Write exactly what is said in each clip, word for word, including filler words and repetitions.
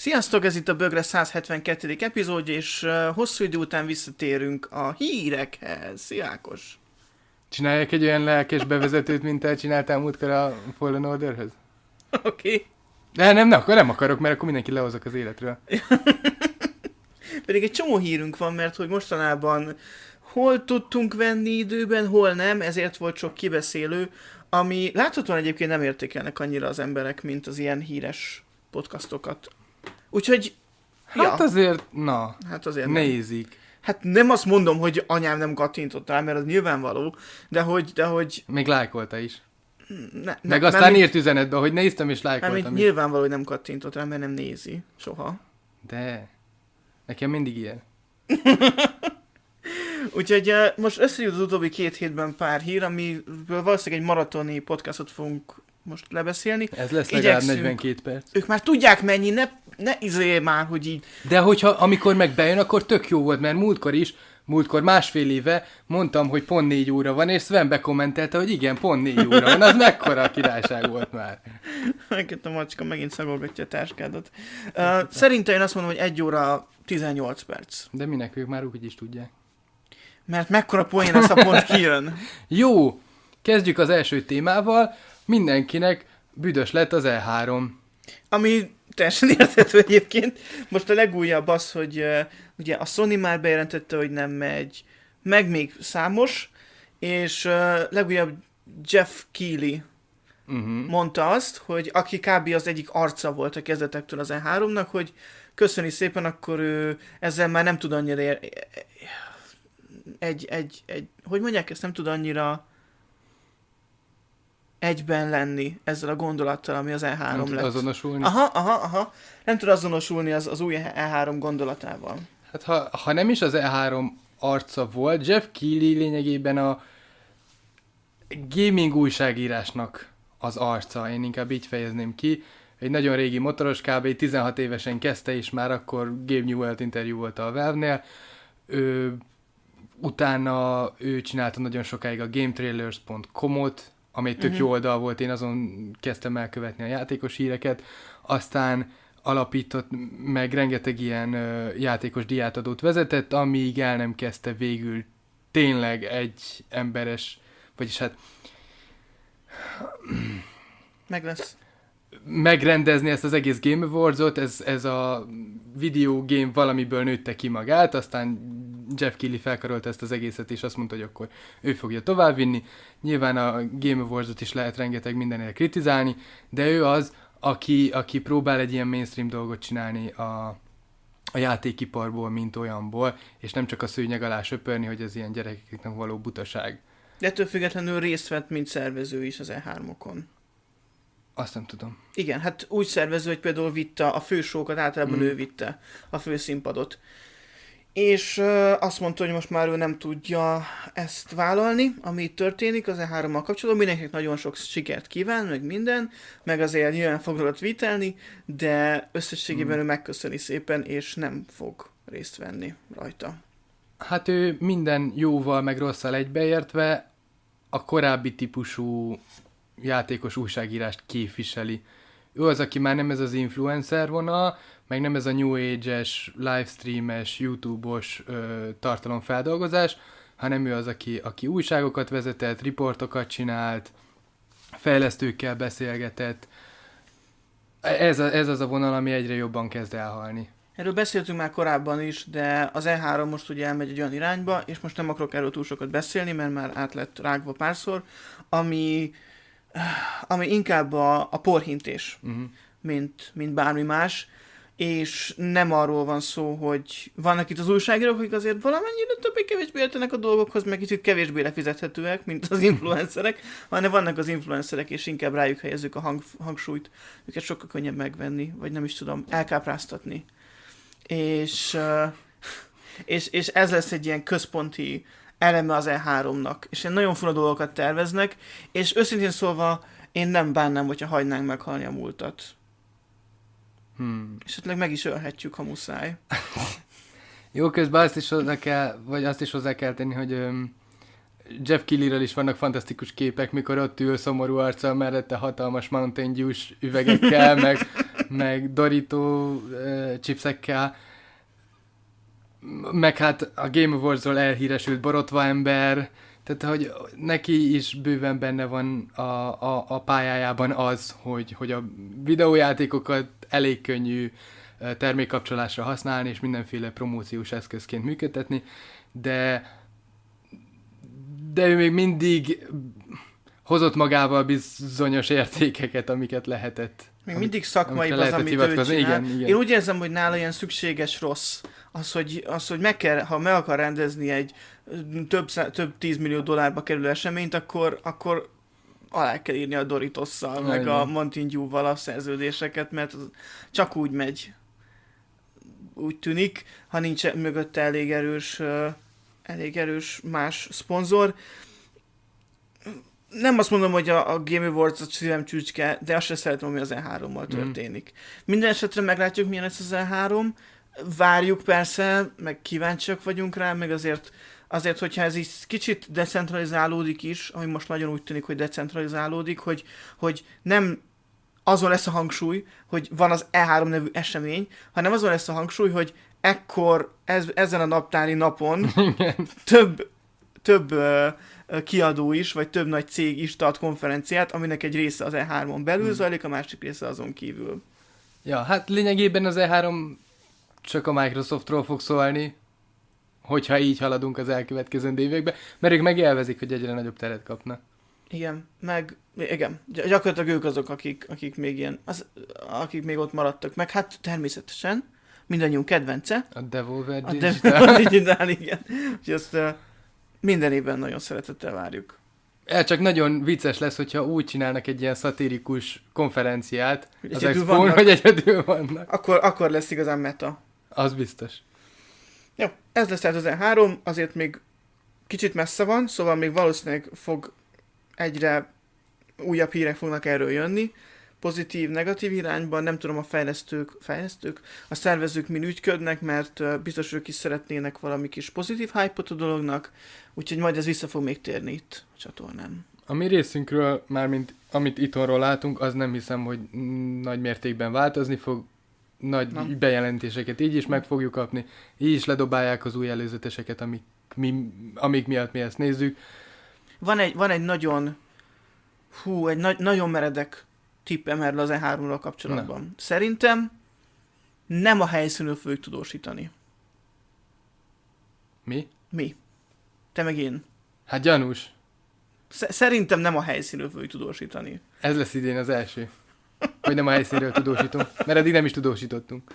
Sziasztok, ez itt a Bögre száz hetvenkettedik epizódja, és uh, hosszú idő után visszatérünk a hírekhez. Szia Ákos! Csináljak egy olyan lelkes bevezetőt, mint te csináltál múltkor a Fallen Orderhöz? Oké. Okay. De nem, nem, akkor nem akarok, mert akkor mindenki lehozok az életről. Pedig egy csomó hírünk van, mert hogy mostanában hol tudtunk venni időben, hol nem, ezért volt sok kibeszélő, ami láthatóan egyébként nem értékelnek annyira az emberek, mint az ilyen híres podcastokat. Úgyhogy... Hát ja. azért, na, hát azért nézik. Hát nem azt mondom, hogy anyám nem kattintott rá, mert az nyilvánvaló, de hogy... De hogy... Még lájkolta is. Ne, ne, Meg aztán írt üzenetbe, hogy néztem és lájkoltam. Hát nyilvánvaló, hogy nem kattintott rá, mert nem nézi soha. De, nekem mindig ilyen. Úgyhogy uh, most összejött az utóbbi két hétben pár hír, amiből valószínűleg egy maratoni podcastot fogunk most lebeszélni. Ez lesz legalább negyvenkét perc. Ők már tudják mennyi, ne, ne izé már, hogy így... De hogyha amikor meg bejön, akkor tök jó volt, mert múltkor is, múltkor másfél éve mondtam, hogy pont négy óra van, és Sven bekommentelte, hogy igen, pont négy óra van. Az mekkora a királyság volt már. Megint a macska megint szagolgatja a táskádat. Uh, szerintem én azt mondom, hogy egy óra tizennyolc perc. De minek, ők már úgy is tudják. Mert mekkora poén az a pont kijön. Jó, kezdjük az első témával. Mindenkinek büdös lett az E három. Ami teljesen érthető egyébként. Most a legújabb az, hogy uh, ugye a Sony már bejelentette, hogy nem megy, meg még számos, és uh, legújabb Jeff Keighley uh-huh. mondta azt, hogy aki kb. Az egyik arca volt a kezdetektől az E háromnak, hogy köszöni szépen, akkor ő ezzel már nem tud annyira ér- egy, egy, egy, hogy mondják ezt, nem tud annyira egyben lenni ezzel a gondolattal, ami az E három nem lett. tud azonosulni? Aha, aha, aha. Nem tud azonosulni az, az új E három gondolatával. Hát ha, ha nem is az E három arca volt, Jeff Keighley lényegében a gaming újságírásnak az arca, én inkább így fejezném ki. Egy nagyon régi motoros, kb. tizenhat évesen kezdte, és már akkor Gabe Newell-t interjúolta a Valve-nél. Ő, utána ő csinálta nagyon sokáig a gametrailers pont com-ot, ami egy tök uh-huh. jó oldal volt, én azon kezdtem el követni a játékos híreket, aztán alapított meg rengeteg ilyen uh, játékos diátadót vezetett, amíg el nem kezdte végül tényleg egy emberes, vagyis hát meg lesz. megrendezni ezt az egész Game Awards-ot, ez, ez a video game valamiből nőtte ki magát, aztán Jeff Keighley felkarolta ezt az egészet, és azt mondta, hogy akkor ő fogja továbbvinni. Nyilván a Game Awards-ot is lehet rengeteg mindenért kritizálni, de ő az, aki, aki próbál egy ilyen mainstream dolgot csinálni a, a játékiparból, mint olyanból, és nem csak a szőnyeg alá söpörni, hogy ez ilyen gyerekeknek való butaság. De ettől függetlenül részt vett, mint szervező is az E háromokon. Azt nem tudom. Igen, hát úgy szervező, hogy például vitte a fősókat, általában mm. ő vitte a főszínpadot. És uh, azt mondta, hogy most már ő nem tudja ezt vállalni, ami itt történik az E hárommal kapcsolatban. Mindenkinek nagyon sok sikert kíván, meg minden, meg azért nyilván fog rólad vitelni, de összességében mm. ő megköszöni szépen, és nem fog részt venni rajta. Hát ő minden jóval meg rosszal egybeértve a korábbi típusú játékos újságírást képviseli. Ő az, aki már nem ez az influencer vonal, meg nem ez a New Age-es, livestreames, YouTube-os ö, tartalomfeldolgozás, hanem ő az, aki, aki újságokat vezetett, riportokat csinált, fejlesztőkkel beszélgetett. Ez, a, ez az a vonal, ami egyre jobban kezd elhalni. Erről beszéltünk már korábban is, de az E három most ugye elmegy egy olyan irányba, és most nem akarok erről túl sokat beszélni, mert már át lett rágva párszor, ami, ami inkább a, a porhintés, uh-huh. mint, mint bármi más, és nem arról van szó, hogy vannak itt az újságírók, akik azért valamennyire többé-kevésbé értenek a dolgokhoz, meg kicsit kevésbé lefizethetőek, mint az influencerek, hanem vannak az influencerek, és inkább rájuk helyezzük a hang, hangsúlyt, őket sokkal könnyebb megvenni, vagy nem is tudom, elkápráztatni. És, és, és ez lesz egy ilyen központi eleme az E háromnak, és ilyen nagyon fura dolgokat terveznek, és őszintén szólva én nem bánnám, hogyha hagynánk meghalni a múltat. Hmm. És esetleg meg is ölhetjük, ha muszáj. Jó, közben azt is hozzá kell, vagy azt is hozzá kell tenni, hogy um, Jeff Keighleyről is vannak fantasztikus képek, mikor ott ül szomorú arccal mellette hatalmas Mountain Dew-s üvegekkel, meg meg Dorito uh, chipsekkel, meg hát a Game Awards-ról elhíresült borotva ember, tehát hogy neki is bőven benne van a, a, a pályájában az, hogy, hogy a videójátékokat elég könnyű termékkapcsolásra használni, és mindenféle promóciós eszközként működtetni, de de ő még mindig hozott magával bizonyos értékeket, amiket lehetett. Még mindig szakmai az, amit ő csinál. Igen, igen. Én úgy érzem, hogy nála ilyen szükséges rossz. Az, hogy, az, hogy meg kell, ha meg akar rendezni egy több, több tízmillió dollárba kerülő eseményt, akkor, akkor alá kell írni a Doritosszal, meg igen. a Mountain Dew-val a szerződéseket, mert csak úgy megy. Úgy tűnik, ha nincs mögötte elég erős, elég erős más szponzor. Nem azt mondom, hogy a, a Game Awards a szívem csücske, de azt sem szeretem, ami az E hárommal történik. Mm. Minden esetre meglátjuk, milyen lesz az E három. Várjuk persze, meg kíváncsiak vagyunk rá, meg azért, azért, hogyha ez így kicsit decentralizálódik is, ami most nagyon úgy tűnik, hogy decentralizálódik, hogy, hogy nem azon lesz a hangsúly, hogy van az E három nevű esemény, hanem azon lesz a hangsúly, hogy ekkor, ez, ezen a naptári napon több, több uh, kiadó is, vagy több nagy cég is tart konferenciát, aminek egy része az E hármon belül hmm. zajlik, a másik része azon kívül. Ja, hát lényegében az E három csak a Microsoftról fog szólni, hogyha így haladunk az elkövetkező években, mert ők megélvezik, hogy egyre nagyobb teret kapnak. Igen, meg igen, gyakorlatilag ők azok, akik, akik még ilyen, az, akik még ott maradtak, meg hát természetesen mindannyiunk kedvence. A Devolver a Digital. A Digital, igen. Úgyhogy azt uh, minden évben nagyon szeretettel várjuk. El csak nagyon vicces lesz, hogyha úgy csinálnak egy ilyen szatirikus konferenciát hogy az Expón, hogy egyedül vannak. Akkor, akkor lesz igazán meta. Az biztos. Jó, ez lesz tehát az E három, azért még kicsit messze van, szóval még valószínűleg fog egyre újabb hírek fognak erről jönni, pozitív, negatív irányban, nem tudom, a fejlesztők, fejlesztők, a szervezők min ügyködnek, mert biztos ők is szeretnének valami kis pozitív hype-ot a dolognak, úgyhogy majd ez vissza fog még térni itt a csatornán. A mi részünkről, mármint amit itthonról látunk, az nem hiszem, hogy nagy mértékben változni fog, nagy Na. bejelentéseket így is meg fogjuk kapni, így is ledobálják az új előzeteseket, amik, mi, amik miatt mi ezt nézzük. Van egy, van egy nagyon, hú, egy na- nagyon meredek tippem erről az E háromról kapcsolatban. Na. Szerintem nem a helyszínről fogjuk tudósítani. Mi? Mi. Te meg én. Hát gyanús. Sz- szerintem nem a helyszínről fogjuk tudósítani. Ez lesz idén az első. Hogy nem a helyszínről tudósítunk. Mert eddig nem is tudósítottunk.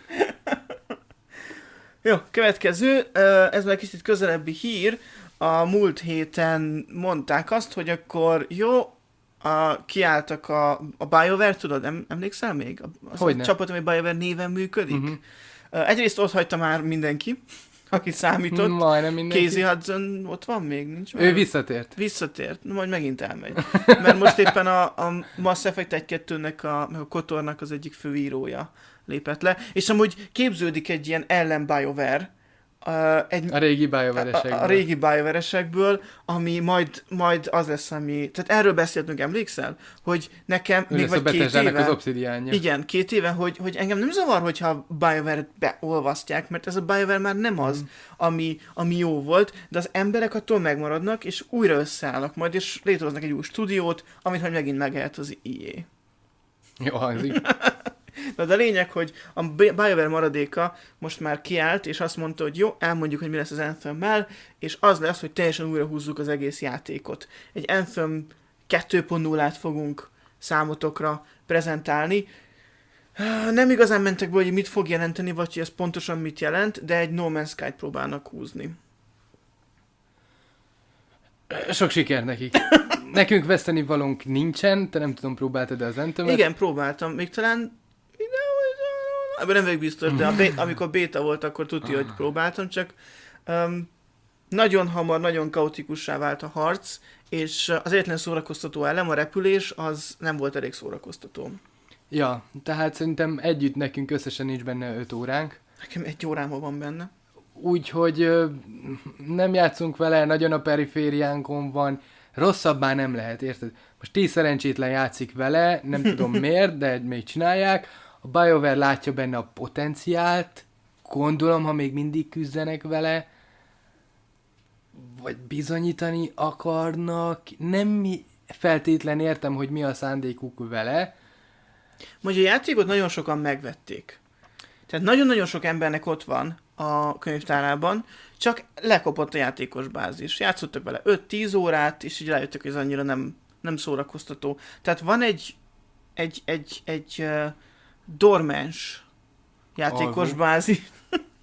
Jó, következő. Ez már kicsit közelebbi hír. A múlt héten mondták azt, hogy akkor jó, a, kiálltak a, a BioWare, tudod, em, emlékszel még? Az a csapat, ami BioWare néven működik. Uh-huh. Egyrészt ott hagyta már mindenki, aki számított. Majdnem mindenki. Casey Hudson ott van még? Nincs már? Ő visszatért. Visszatért. Na, majd megint elmegy. Mert most éppen a, a Mass Effect egy kettőnek, a, a Kotornak az egyik főírója lépett le. És amúgy képződik egy ilyen ellen BioWare, Uh, egy, a régi BioWare-esekből. A, a régi BioWare-esekből, ami majd, majd az lesz, ami... Tehát erről beszéltünk, emlékszel? Hogy nekem ő még vagy két éve... az obszidiánja. Igen, két éve, hogy, hogy engem nem zavar, hogyha a BioWare-et beolvasztják, mert ez a BioWare már nem az, mm. ami, ami jó volt, de az emberek attól megmaradnak, és újra összeállnak majd, és létrehoznak egy új stúdiót, amit majd megint megehet az í á. Jó hangzik. Na, de a lényeg, hogy a BioWare maradéka most már kiállt, és azt mondta, hogy jó, elmondjuk, hogy mi lesz az Anthem-mel, és az lesz, hogy teljesen újra húzzuk az egész játékot. Egy Anthem kettő pont nullát fogunk számotokra prezentálni. Nem igazán mentek be, hogy mit fog jelenteni, vagy hogy ez pontosan mit jelent, de egy No Man's Sky-t próbálnak húzni. Sok siker nekik. Nekünk veszteni valónk nincsen, te nem tudom, próbáltad az Anthemet? Igen, próbáltam. Még talán ebben nem vagyok biztos, de a bé- amikor béta volt, akkor tudja, hogy próbáltam, csak um, nagyon hamar, nagyon kaotikussá vált a harc, és az egyetlen szórakoztató elem, a repülés, az nem volt elég szórakoztató. Ja, tehát szerintem együtt nekünk összesen nincs benne öt óránk. Nekem egy órában van benne. Úgyhogy nem játszunk vele, nagyon a perifériánkon van, rosszabb már nem lehet, érted? Most tíz szerencsétlen játszik vele, nem tudom miért, de még csinálják. A BioWare látja benne a potenciált, gondolom, ha még mindig küzdenek vele, vagy bizonyítani akarnak, nem feltétlen értem, hogy mi a szándékuk vele. Mondja, a játékot nagyon sokan megvették. Tehát nagyon-nagyon sok embernek ott van a könyvtárában, csak lekopott a játékos bázis. Játszottak vele öt-tíz órát, és így rájöttek, hogy ez annyira nem, nem szórakoztató. Tehát van egy, egy, egy, egy uh, dormens játékos alvó bázis.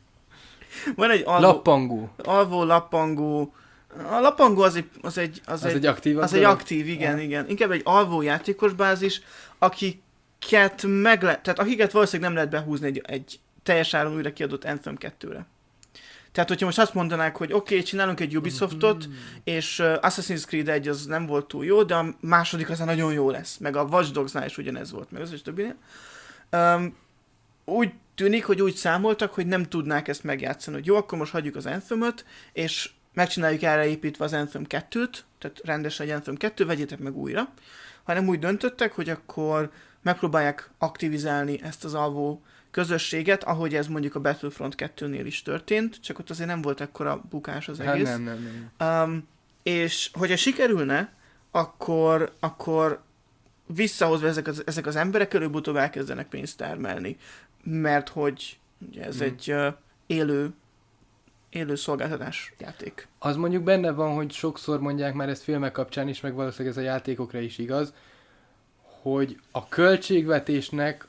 Van egy alvó, lappangó. alvó, lappangó. A lappangó az egy, az egy, az az egy, egy aktív. Az egy aktív, igen, ja. igen. Inkább egy alvó játékos bázis, akiket meg le, tehát akiket valószínűleg nem lehet behúzni egy, egy teljes áron újra kiadott Anthem kettőre. Tehát, hogyha most azt mondanák, hogy oké, okay, csinálunk egy Ubisoftot, mm. és uh, Assassin's Creed egy az nem volt túl jó, de a második az nagyon jó lesz. Meg a Watch Dogsnál is ugyanez volt, meg az is többinél. Um, úgy tűnik, hogy úgy számoltak, hogy nem tudnák ezt megjátszani, hogy jó, akkor most hagyjuk az Anthem-öt, és megcsináljuk erre építve az Anthem kettőt, tehát rendesen egy Anthem kettő, vegyétek meg újra, hanem úgy döntöttek, hogy akkor megpróbálják aktivizálni ezt az alvó közösséget, ahogy ez mondjuk a Battlefront kettőnél is történt, csak ott azért nem volt ekkora bukás az egész. Hát nem, nem, nem. Um, és hogyha sikerülne, akkor, akkor visszahozva ezek az, ezek az emberek előbb-utóbb elkezdenek pénzt termelni, mert hogy ugye ez hmm. egy uh, élő élő szolgáltatás játék. Az mondjuk benne van, hogy sokszor mondják már ezt filmek kapcsán is, meg valószínűleg ez a játékokra is igaz, hogy a költségvetésnek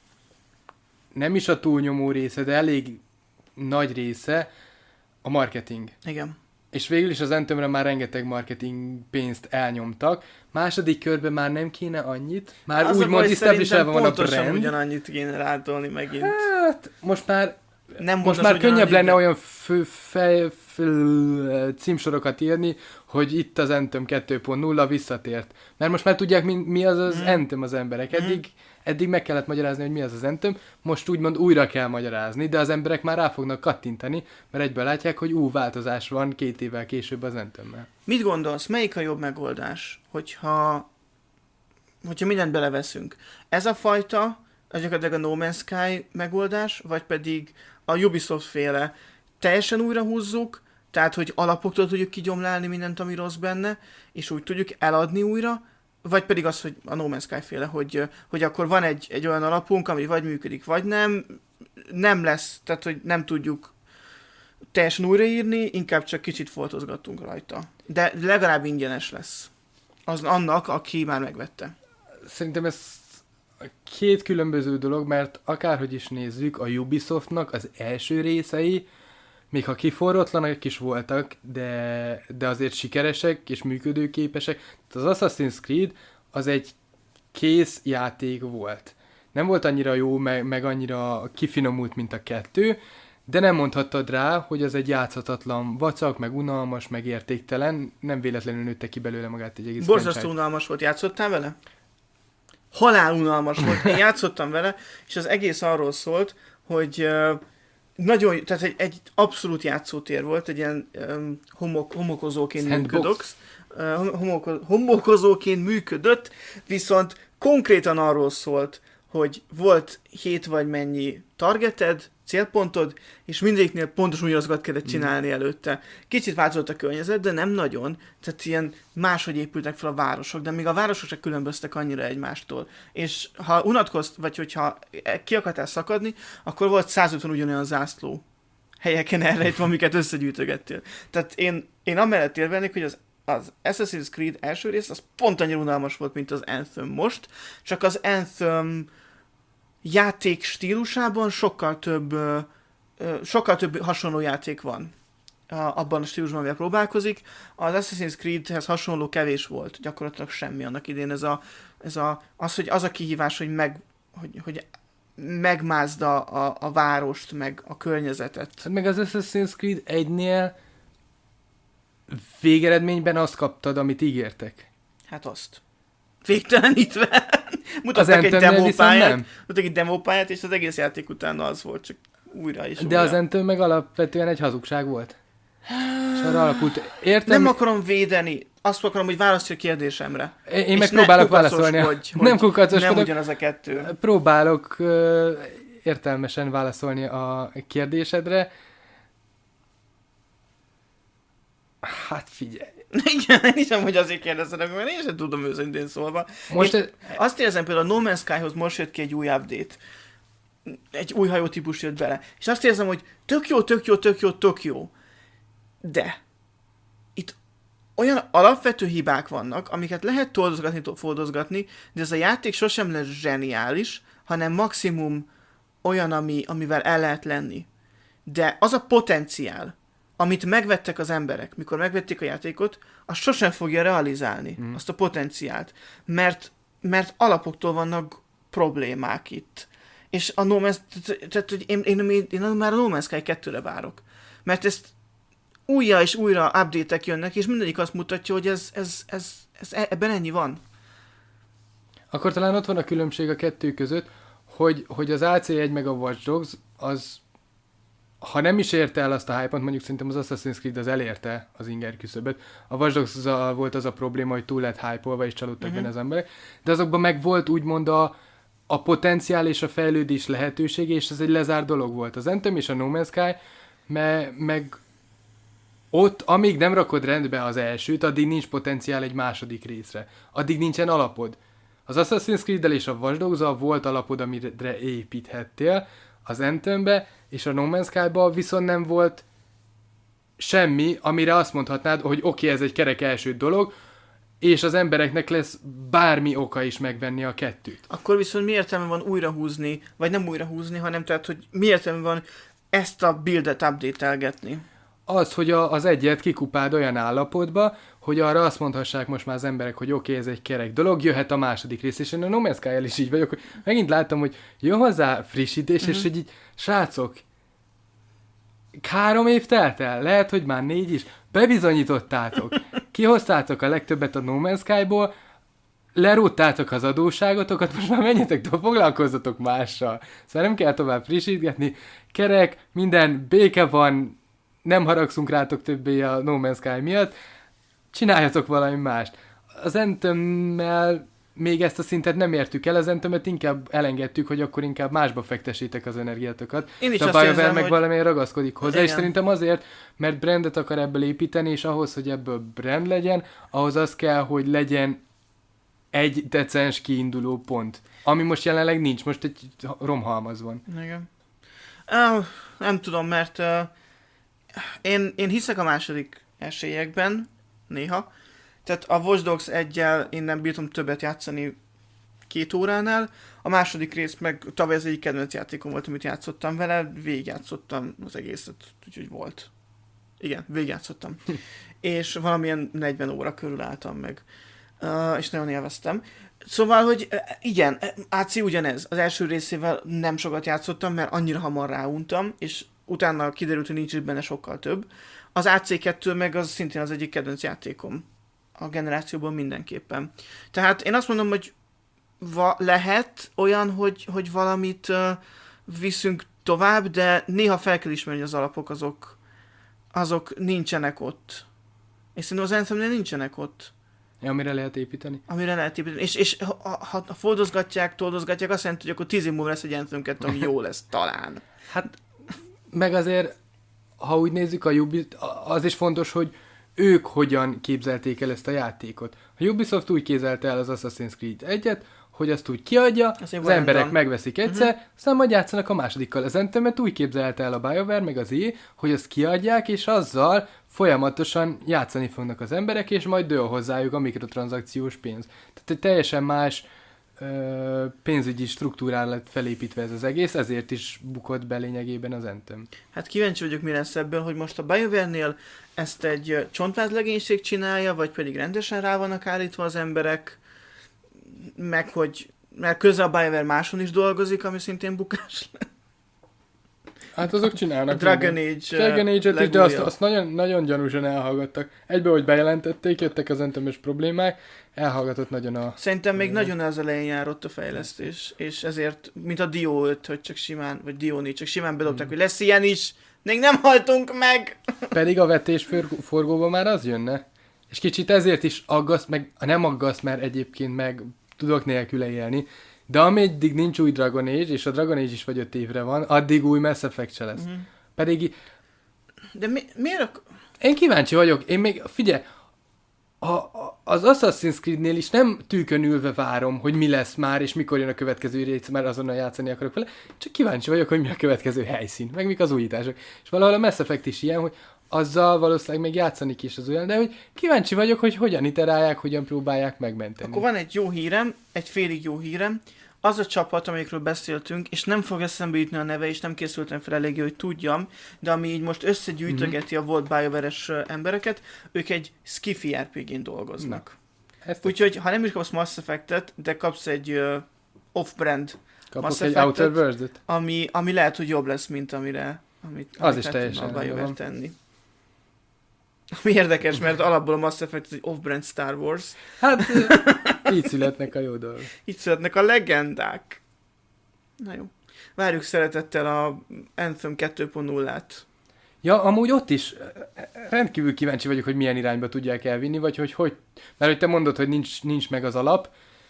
nem is a túlnyomó része, de elég nagy része a marketing. Igen. És végül is az Anthemre már rengeteg marketing pénzt elnyomtak. Második körben már nem kéne annyit. Már az úgymond establishálva van a brand. Pontosan ugyanannyit kéne rátolni megint. Hát, most már nem most már könnyebb annyi, lenne de... olyan fő, fej, fő, címsorokat írni, hogy itt az Anthem kettő pont nulla visszatért. Mert most már tudják, mi, mi az az mm. Anthem az emberek. Eddig, mm. eddig meg kellett magyarázni, hogy mi az az Anthem, most úgymond újra kell magyarázni, de az emberek már rá fognak kattintani, mert egyből látják, hogy ú, változás van két évvel később az Anthemmel. Mit gondolsz, melyik a jobb megoldás, hogyha, hogyha mindent beleveszünk? Ez a fajta, az gyakorlatilag a No Man's Sky megoldás, vagy pedig a Ubisoft féle teljesen újra húzzuk, tehát hogy alapoktól tudjuk kigyomlálni mindent, ami rossz benne, és úgy tudjuk eladni újra, vagy pedig az, hogy a No Man's Sky féle, hogy, hogy akkor van egy, egy olyan alapunk, ami vagy működik, vagy nem, nem lesz, tehát hogy nem tudjuk teljesen újraírni, inkább csak kicsit foltozgattunk rajta. De legalább ingyenes lesz. Az annak, aki már megvette. Szerintem ez két különböző dolog, mert akárhogy is nézzük, a Ubisoftnak az első részei, még ha kiforrotlanak is voltak, de, de azért sikeresek és működőképesek. Az Assassin's Creed az egy kész játék volt. Nem volt annyira jó, meg, meg annyira kifinomult, mint a kettő, de nem mondhattad rá, hogy az egy játszhatatlan vacak, meg unalmas, meg értéktelen, nem véletlenül nőtte ki belőle magát egy egész borzasztó franchise. Unalmas volt, játszottál vele? Halál unalmas volt, én játszottam vele, és az egész arról szólt, hogy uh, nagyon, tehát egy, egy abszolút játszótér volt, egy ilyen um, homok, homokozóként működött, uh, homoko, homokozóként működött, viszont konkrétan arról szólt, hogy volt hét vagy mennyi targeted, célpontod, és mindegyiknél pontosan ugyanazokat kellett csinálni előtte. Kicsit változott a környezet, de nem nagyon. Tehát ilyen máshogy épültek fel a városok, de még a városok sem különböztek annyira egymástól. És ha unatkozt, vagy hogyha ki akartál szakadni, akkor volt százötven ugyanolyan zászló helyeken elrejtve, amiket összegyűjtögettél. Tehát én, én amellett érvelnék, hogy az az Assassin's Creed első rész, az pont annyira unalmas volt, mint az Anthem most, csak az Anthem játék stílusában sokkal több, ö, ö, sokkal több hasonló játék van a, abban a stílusban, amivel próbálkozik. Az Assassin's Creedhez hasonló kevés volt, gyakorlatilag semmi annak idén. Ez a, ez a, az, hogy az a kihívás, hogy, meg, hogy, hogy megmázd a, a, a várost, meg a környezetet. Hát meg az Assassin's Creed egynél végeredményben azt kaptad, amit ígértek. Hát azt. Végtelenítve. Mutattak egy demópályát, mutattak egy demópályát, és az egész játék utána az volt, csak újra is De újra. az Anthem meg alapvetően egy hazugság volt. És arra alapult, Értem. Nem akarom védeni, azt akarom, hogy válaszolj a kérdésemre. Én, én meg próbálok válaszolni. Hogy, nem hogy kukacoskodok. Nem ugyanaz a kettő. Próbálok uh, értelmesen válaszolni a kérdésedre. Hát figyelj. Igen, én is hogy azért kérdezzenek, mert én sem tudom őszintén szólva. Most ez... Azt érzem, például a No Man's Skyhoz most jött ki egy új update. Egy új hajótípus jött bele. És azt érzem, hogy tök jó, tök jó, tök jó, tök jó. De itt olyan alapvető hibák vannak, amiket lehet toldozgatni, fordozgatni, de ez a játék sosem lesz zseniális, hanem maximum olyan, ami, amivel el lehet lenni. De az a potenciál, amit megvettek az emberek, mikor megvették a játékot, az sosem fogja realizálni, mm. azt a potenciált. Mert, mert alapoktól vannak problémák itt. És a No Man's, tehát hogy én, én, én, én már a No Man's Sky kettőre várok. Mert ezt újra és újra update-ek jönnek, és mindegyik azt mutatja, hogy ez, ez, ez, ez, ebben ennyi van. Akkor talán ott van a különbség a kettő között, hogy, hogy az á cé egy meg a Watch Dogs, az ha nem is érte el azt a hype-ot, mondjuk szerintem az Assassin's Creed az elérte az inger küszöböt. A Watch Dogs az a, volt az a probléma, hogy túl lett hype-olva és csalódtak uh-huh. benne az emberek, de azokban meg volt úgymond a, a potenciál és a fejlődés lehetősége, és ez egy lezárt dolog volt. Az Anthem és a No Man's Sky, me, meg ott, amíg nem rakod rendbe az elsőt, addig nincs potenciál egy második részre. Addig nincsen alapod. Az Assassin's Creed-del és a Watch Dogs-al volt alapod, amire építhettél, az Anthembe és a No Man's Sky-ba viszont nem volt semmi, amire azt mondhatnád, hogy oké, okay, ez egy kerek első dolog, és az embereknek lesz bármi oka is megvenni a kettőt. Akkor viszont mi értelme van újra húzni, vagy nem újra húzni, hanem tehát, hogy mi értelme van ezt a buildet update-elgetni? Az, hogy a, az egyet kikupáld olyan állapotba, hogy arra azt mondhassák most már az emberek, hogy oké, okay, ez egy kerek dolog, jöhet a második rész, és én a No Man's Sky-jel is így vagyok, hogy megint láttam, hogy jön hozzá frissítés, uh-huh. és hogy így, srácok, három év telt el, lehet, hogy már négy is, bebizonyítottátok, kihoztátok a legtöbbet a No Man's Sky-ból, lerúttátok az adósságotokat, most már menjetek tovább, foglalkozzatok mással. Szóval nem kell tovább frissítgetni, kerek, minden, béke van, nem haragszunk rátok többé a No Man's Sky miatt, csináljatok valami mást. Az Anthemmel még ezt a szintet nem értük el, az Anthemet inkább elengedtük, hogy akkor inkább másba fektessétek az energiátokat. Én is de a azt BioWare érzem, meg hogy... valamilyen ragaszkodik hozzá, Igen. és szerintem azért, mert brandet akar ebből építeni, és ahhoz, hogy ebből brand legyen, ahhoz az kell, hogy legyen egy decens kiinduló pont. Ami most jelenleg nincs, most egy romhalmaz van. Igen. Uh, nem tudom, mert uh, én, én hiszek a második esélyekben, néha. Tehát a Watch Dogs egyel én nem bírtam többet játszani két óránál. A második rész meg tavaly az egyik kedvenc játékom volt, amit játszottam vele. Végigjátszottam az egészet, úgyhogy volt. Igen, végigjátszottam. És valamilyen negyven óra körül álltam meg. Uh, és nagyon élveztem. Szóval, hogy uh, igen, á cé ugyanez. Az első részével nem sokat játszottam, mert annyira hamar ráuntam, és utána kiderült, hogy nincs benne sokkal több. Az á cé kettő meg az szintén az egyik kedvenc játékom. A generációból mindenképpen. Tehát én azt mondom, hogy va- lehet olyan, hogy, hogy valamit uh, viszünk tovább, de néha fel kell ismerni, hogy az alapok azok, azok nincsenek ott. És szerintem az Anthemnél nincsenek ott. Ja, amire lehet építeni. Amire lehet építeni. És, és ha, ha, ha fordozgatják, toldozgatják, azt jelenti, hogy akkor tíz év múlva lesz egy Anthem kettő, ami jó lesz talán. Hát, meg azért, ha úgy nézzük, a Ubi, az is fontos, hogy ők hogyan képzelték el ezt a játékot. A Ubisoft úgy képzelte el az Assassin's Creed egyet, hogy azt úgy kiadja, az, az emberek van. Megveszik egyszer, uh-huh. aztán majd játszanak a másodikkal. Az Anthemet úgy képzelte el a BioWare, meg az é á, hogy azt kiadják, és azzal folyamatosan játszani fognak az emberek, és majd dől hozzájuk a mikrotranszakciós pénz. Tehát egy teljesen más ö, pénzügyi struktúrára lett felépítve ez az egész, ezért is bukott be lényegében az Anthem. Hát kíváncsi vagyok, mi lesz ebből, hogy most a BioWare-nél ezt egy csontvázlegénység csinálja, vagy pedig rendesen rá vannak állítva az emberek, meg hogy, mert közben a BioWare máson is dolgozik, ami szintén bukás lett. Hát azok csinálnak. A Dragon Age Dragon Age-et is, de azt, azt nagyon, nagyon gyanúsan elhallgattak. Egybe, hogy bejelentették, jöttek az entömös problémák, elhallgatott nagyon a... Szerintem még nagyon az elején járott a fejlesztés, és ezért, mint a Dio öt, hogy csak simán, vagy Dio négy, csak simán bedobták, hogy lesz ilyen is, még nem haltunk meg! Pedig a vetés forgóban már az jönne. És kicsit ezért is aggaszt, meg nem aggaszt, mert egyébként meg tudok nélküle élni, de ameddig nincs új Dragon Age, és a Dragon Age is vagy öt évre van, addig új Mass Effect se lesz. Mm-hmm. Pedig... De mi, miért ak- Én kíváncsi vagyok, én még, figyelj, a, a, az Assassin's Creed-nél is nem tűkön ülve várom, hogy mi lesz már, és mikor jön a következő rész, mert azonnal játszani akarok vele, csak kíváncsi vagyok, hogy mi a következő helyszín, meg mik az újítások. És valahol a Mass Effect is ilyen, hogy azzal valószínűleg még játszani is az olyan, de hogy kíváncsi vagyok, hogy hogyan iterálják, hogyan próbálják megmenteni. Akkor van egy jó hírem, egy félig jó hírem. Az a csapat, amikről beszéltünk, és nem fog eszembe jutni a neve, és nem készültem fel eléggé, hogy tudjam, de ami így most összegyűjtögeti mm-hmm. a volt BioWare-es embereket, ők egy Skiffy er pé gén dolgoznak. Úgyhogy, ha nem is kapsz Mass Effect-et, de kapsz egy uh, off-brand Kapok Mass Effect-et, Outer Worlds-et, ami, ami lehet, hogy jobb lesz, mint amire amit, az is teljesen a BioWare tenni. Ami érdekes, mert alapból a Mass Effect egy off-brand Star Wars. Hát, így születnek a jó dolgok. Így születnek a legendák. Na jó. Várjuk szeretettel a Anthem kettő pont nullát. Ja, amúgy ott is rendkívül kíváncsi vagyok, hogy milyen irányba tudják elvinni, vagy hogy hogy... Mert hogy te mondod, hogy nincs, nincs meg az alap.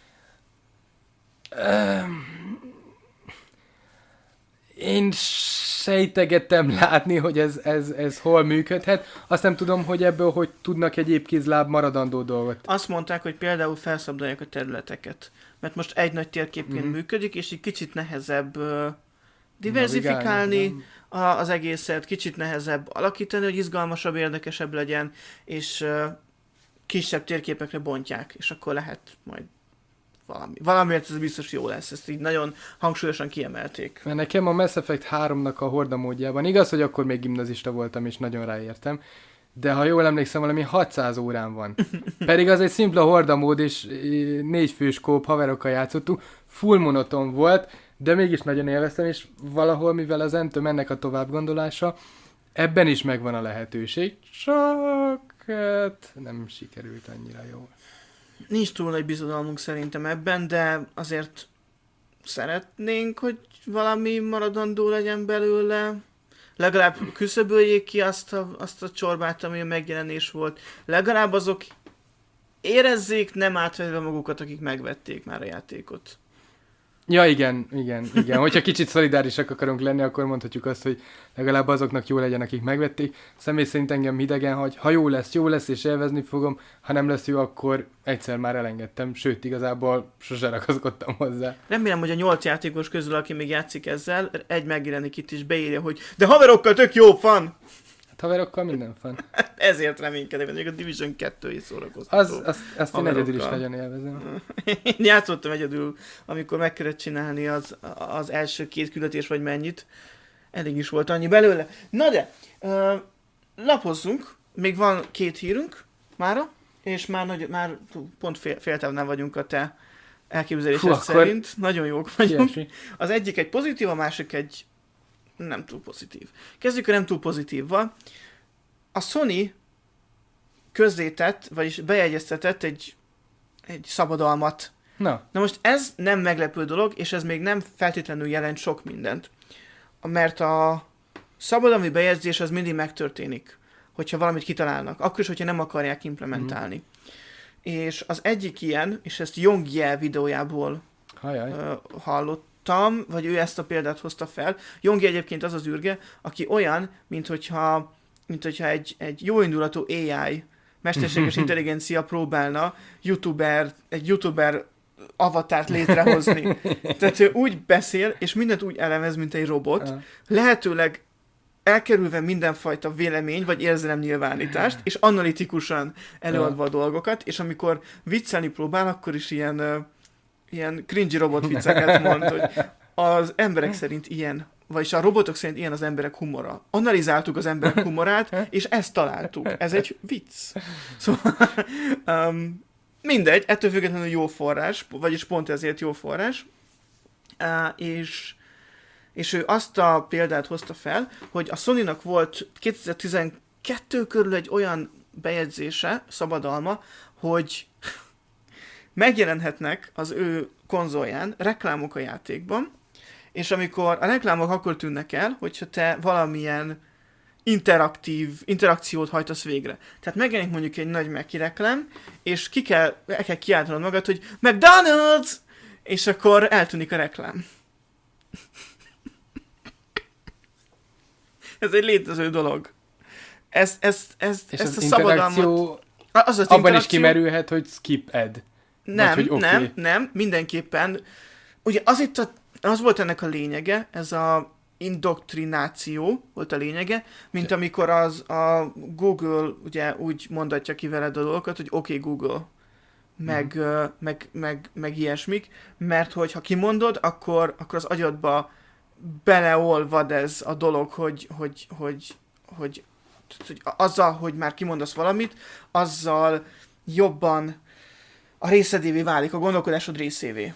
Én sejtegettem látni, hogy ez, ez, ez hol működhet. Azt nem tudom, hogy ebből hogy tudnak egy épkézláb maradandó dolgot. Azt mondták, hogy például felszabdalják a területeket. Mert most egy nagy térképként mm-hmm. működik, és így kicsit nehezebb uh, diversifikálni a, az egészet, kicsit nehezebb alakítani, hogy izgalmasabb, érdekesebb legyen, és uh, kisebb térképekre bontják, és akkor lehet majd valami. Valamiért ez biztos jó lesz, ezt így nagyon hangsúlyosan kiemelték. Mert nekem a Mass Effect háromnak a horda módjában, igaz, hogy akkor még gimnazista voltam, és nagyon ráértem, de ha jól emlékszem, valami hatszáz órán van. Pedig az egy szimpla horda mód, és négy fős kóp haverokkal játszottuk, full monoton volt, de mégis nagyon élveztem, és valahol, mivel az Anthem ennek a tovább gondolása, ebben is megvan a lehetőség, csak hát, nem sikerült annyira jól. Nincs túl nagy bizodalmunk szerintem ebben, de azért szeretnénk, hogy valami maradandó legyen belőle. Legalább küszöböljék ki azt a, azt a csorbát, ami a megjelenés volt. Legalább azok érezzék nem átvedve magukat, akik megvették már a játékot. Ja, igen, igen, igen. Hogyha kicsit szolidárisak akarunk lenni, akkor mondhatjuk azt, hogy legalább azoknak jó legyen, akik megvették. Személy szerint engem hidegen hagy. Ha jó lesz, jó lesz, és élvezni fogom. Ha nem lesz jó, akkor egyszer már elengedtem. Sőt, igazából sose ragaszkodtam hozzá. Remélem, hogy a nyolc játékos közül, aki még játszik ezzel, egy megjelenik itt is, beírja, hogy de haverokkal tök jó fan! Hát haverokkal minden fan. Ezért reménykedem, hogy a Division kettő is szórakoztató. Az, azt, azt én egyedül is nagyon élvezem. Én játszottam egyedül, amikor meg kellett csinálni az, az első két küldetés, vagy mennyit. Elég is volt annyi belőle. Na de, uh, lapozzunk. Még van két hírünk mára, és már, nagy, már pont fél, féltávnál vagyunk a te elképzelésed Hú, szerint. Akkor... Nagyon jók vagyunk. Kiesi. Az egyik egy pozitív, a másik egy nem túl pozitív. Kezdjük a nem túl pozitívval. A Sony közzétett, vagyis bejegyeztetett egy, egy szabadalmat. Na. Na most ez nem meglepő dolog, és ez még nem feltétlenül jelent sok mindent. Mert a szabadalmi bejegyzés az mindig megtörténik, hogyha valamit kitalálnak. Akkor is, hogyha nem akarják implementálni. Mm. És az egyik ilyen, és ezt Yongye videójából uh, hallott, Tam, vagy ő ezt a példát hozta fel. Yongye egyébként az az űrge, aki olyan, mint hogyha, mint hogyha egy, egy jóindulatú á i, mesterséges intelligencia próbálna YouTuber, egy YouTuber avatárt létrehozni. Tehát ő úgy beszél, és mindent úgy elemez, mint egy robot. Lehetőleg elkerülve mindenfajta vélemény, vagy érzelemnyilvánítást, és analitikusan előadva a dolgokat, és amikor viccelni próbál, akkor is ilyen ilyen cringy robot vicceket mond, hogy az emberek szerint ilyen, vagyis a robotok szerint ilyen az emberek humora. Analizáltuk az emberek humorát, és ezt találtuk. Ez egy vicc. Szóval, um, mindegy, ettől függetlenül jó forrás, vagyis pont ezért jó forrás. Uh, és, és ő azt a példát hozta fel, hogy a Sony-nak volt kétezer-tizenkettő körül egy olyan bejegyzése, szabadalma, hogy megjelenhetnek az ő konzolján reklámok a játékban, és amikor a reklámok akkor tűnnek el, hogyha te valamilyen interaktív, interakciót hajtasz végre. Tehát megjelenik mondjuk egy nagy Mac-i reklám, és ki kell, el kell kiáltanod magad, hogy McDonald's! És akkor eltűnik a reklám. Ez egy létező dolog. Ez, ez, ez, és ezt az a interakció szabadalmat... Az az abban interakció... is kimerülhet, hogy skip ad. Nem, Vagy, hogy nem, okay. nem, mindenképpen. Ugye az itt a, az volt ennek a lényege, ez a indoktrináció volt a lényege, mint amikor az a Google ugye úgy mondatja ki veled a dolgokat, hogy oké okay, Google, meg, uh-huh. uh, meg, meg, meg ilyesmik, mert hogy ha kimondod, akkor, akkor az agyadba beleolvad ez a dolog, hogy, hogy, hogy, hogy, hogy azzal, hogy már kimondasz valamit, azzal jobban a részedévé válik, a gondolkodásod részévé.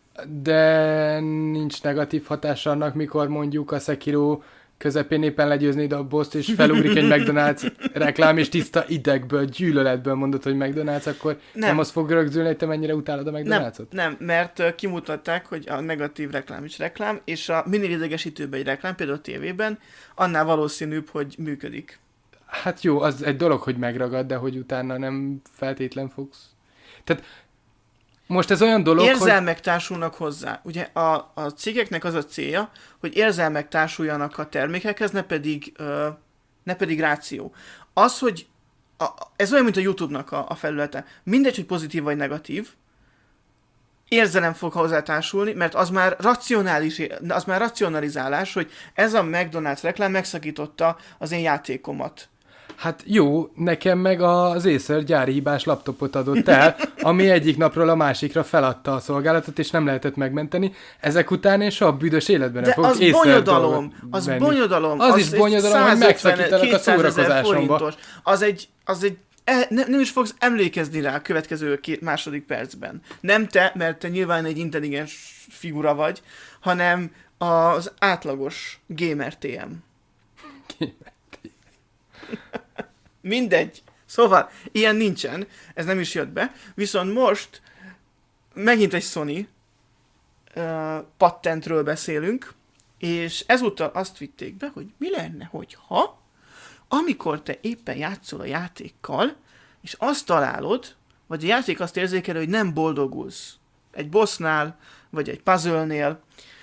De nincs negatív hatása annak, mikor mondjuk a Sekiro közepén éppen legyőznéd a boss-t, és felugrik egy McDonald's reklám, és tiszta idegből, gyűlöletből mondod, hogy McDonald's, akkor nem, nem az fog rögzülni, hogy te mennyire utálod a McDonald's-ot? Nem, nem, mert kimutatták, hogy a negatív reklám is reklám, és a minél idegesítőbb egy reklám, például a tévében, annál valószínűbb, hogy működik. Hát jó, az egy dolog, hogy megragad, de hogy utána nem feltétlen fogsz. Tehát most ez olyan dolog, érzelmek hogy... társulnak hozzá. Ugye a, a cégeknek az a célja, hogy érzelmek társuljanak a termékekhez, ne pedig, uh, ne pedig ráció. Az, hogy a, ez olyan, mint a YouTube-nak a, a felülete. Mindegy, hogy pozitív vagy negatív, érzelem fog hozzá társulni, mert az már racionális, az már racionalizálás, hogy ez a McDonald's reklám megszakította az én játékomat. Hát jó, nekem meg az Acer gyári hibás laptopot adott el, ami egyik napról a másikra feladta a szolgálatot, és nem lehetett megmenteni. Ezek után én soha büdös életben nem fogok Acer bonyodalom, az venni. bonyodalom, az, az is bonyodalom, hogy megszakítanak a szórakozásomba. Az egy, az egy e, ne, nem is fogsz emlékezni rá a következő két második percben. Nem te, mert te nyilván egy intelligens figura vagy, hanem az átlagos gamer té em. Gamer. Mindegy. Szóval, ilyen nincsen, ez nem is jött be, viszont most megint egy Sony uh, patentről beszélünk, és ezúttal azt vitték be, hogy mi lenne, hogyha amikor te éppen játszol a játékkal, és azt találod, vagy a játék azt érzékelő, hogy nem boldogulsz egy bossnál, vagy egy puzzle-nél.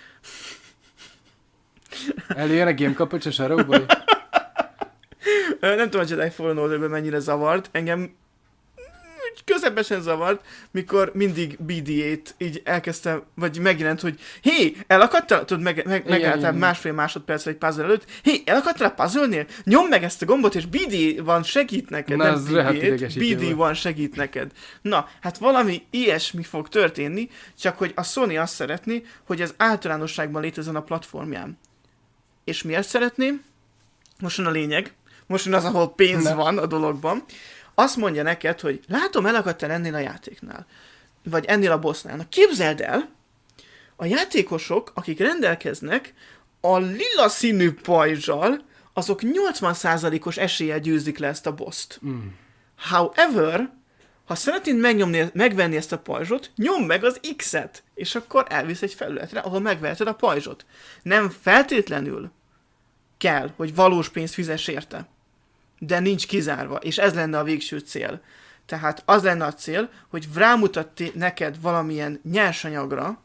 Előjön a game kapocs a sarokból? Nem tudom, hogy Jedi Fallen Orderben mennyire zavart. Engem közepesen zavart, mikor mindig bé dé ét így elkezdtem, vagy megjelent, hogy hé, elakadtál? Tudod, meg, meg, megálltál másfél másodpercre egy puzzle előtt. Hé, elakadtál a puzzle-nél? Nyomd meg ezt a gombot, és bé dé van segít neked. Na, nem bé dé ét, bé dé van segít neked. Na, hát valami ilyesmi fog történni, csak hogy a Sony azt szeretné, hogy ez általánosságban létezzen a platformján. És miért szeretném? Most van a lényeg. Most az, ahol pénz ne. van a dologban. Azt mondja neked, hogy látom, elakadtál ennél a játéknál. Vagy ennél a bossnál. Na képzeld el, a játékosok, akik rendelkeznek a lila színű pajzsal, azok nyolcvan százalékos eséllyel győzik le ezt a bosst. Mm. However, ha szeretnéd megnyomni, megvenni ezt a pajzsot, nyomd meg az X-et, és akkor elvisz egy felületre, ahol megveheted a pajzsot. Nem feltétlenül kell, hogy valós pénzt fizess érte. De nincs kizárva, és ez lenne a végső cél. Tehát az lenne a cél, hogy rámutat neked valamilyen nyersanyagra,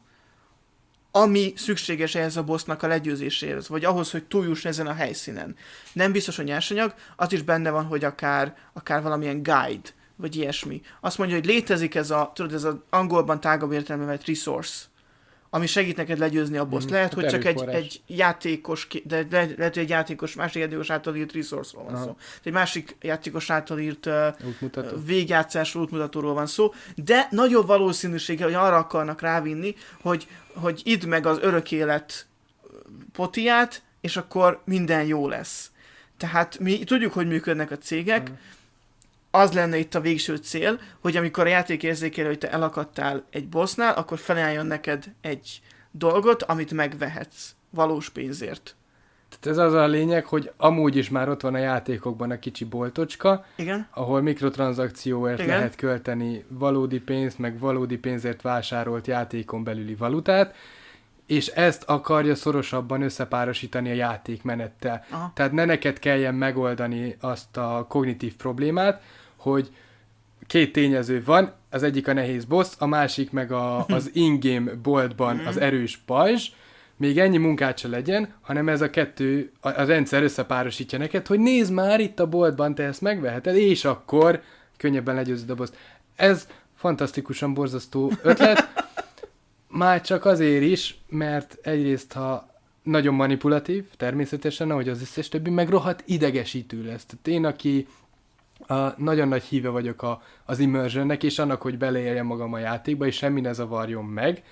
ami szükséges ehhez a bossnak a legyőzéséhez, vagy ahhoz, hogy túljuss ezen a helyszínen. Nem biztos, hogy nyersanyag, az is benne van, hogy akár, akár valamilyen guide, vagy ilyesmi. Azt mondja, hogy létezik ez a, tudod, ez az angolban tágabb értelemben vett resource, ami segít neked legyőzni a boss. Mm, lehet, hogy csak egy, egy játékos, de lehet, hogy egy játékos, másik játékos által írt resource-ról van Aha. szó. Egy másik játékos által írt uh, végjátszásról, útmutatóról van szó, de nagyobb valószínűsége, hogy arra akarnak rávinni, hogy, hogy idd meg az örök élet potiát, és akkor minden jó lesz. Tehát mi tudjuk, hogy működnek a cégek, mm. az lenne itt a végső cél, hogy amikor a játék érzékelő, hogy te elakadtál egy bossnál, akkor felajánljon neked egy dolgot, amit megvehetsz. valós pénzért. Tehát ez az a lényeg, hogy amúgy is már ott van a játékokban a kicsi boltocska, Igen. ahol mikrotranszakcióért Igen. lehet költeni valódi pénzt, meg valódi pénzért vásárolt játékon belüli valutát, és ezt akarja szorosabban összepárosítani a játékmenettel. Aha. Tehát ne neked kelljen megoldani azt a kognitív problémát, hogy két tényező van, az egyik a nehéz boss, a másik meg a, az in-game boltban az erős pajzs, még ennyi munkát se legyen, hanem ez a kettő, a, a rendszer összepárosítja neked, hogy nézd már, itt a boltban te ezt megveheted, és akkor könnyebben legyőzöd a boss. Ez fantasztikusan borzasztó ötlet, már csak azért is, mert egyrészt, ha nagyon manipulatív, természetesen, ahogy az összes többi, meg rohadt idegesítő lesz. Tehát én, aki a, nagyon nagy híve vagyok a, az immersionnek, és annak, hogy beleéljem magam a játékba, és semmi ne zavarjon meg,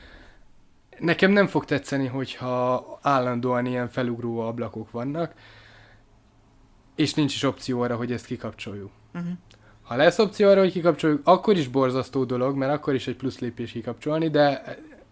nekem nem fog tetszeni, hogyha állandóan ilyen felugró ablakok vannak, és nincs is opció arra, hogy ezt kikapcsoljuk. Uh-huh. Ha lesz opció arra, hogy kikapcsoljuk, akkor is borzasztó dolog, mert akkor is egy plusz lépés kikapcsolni, de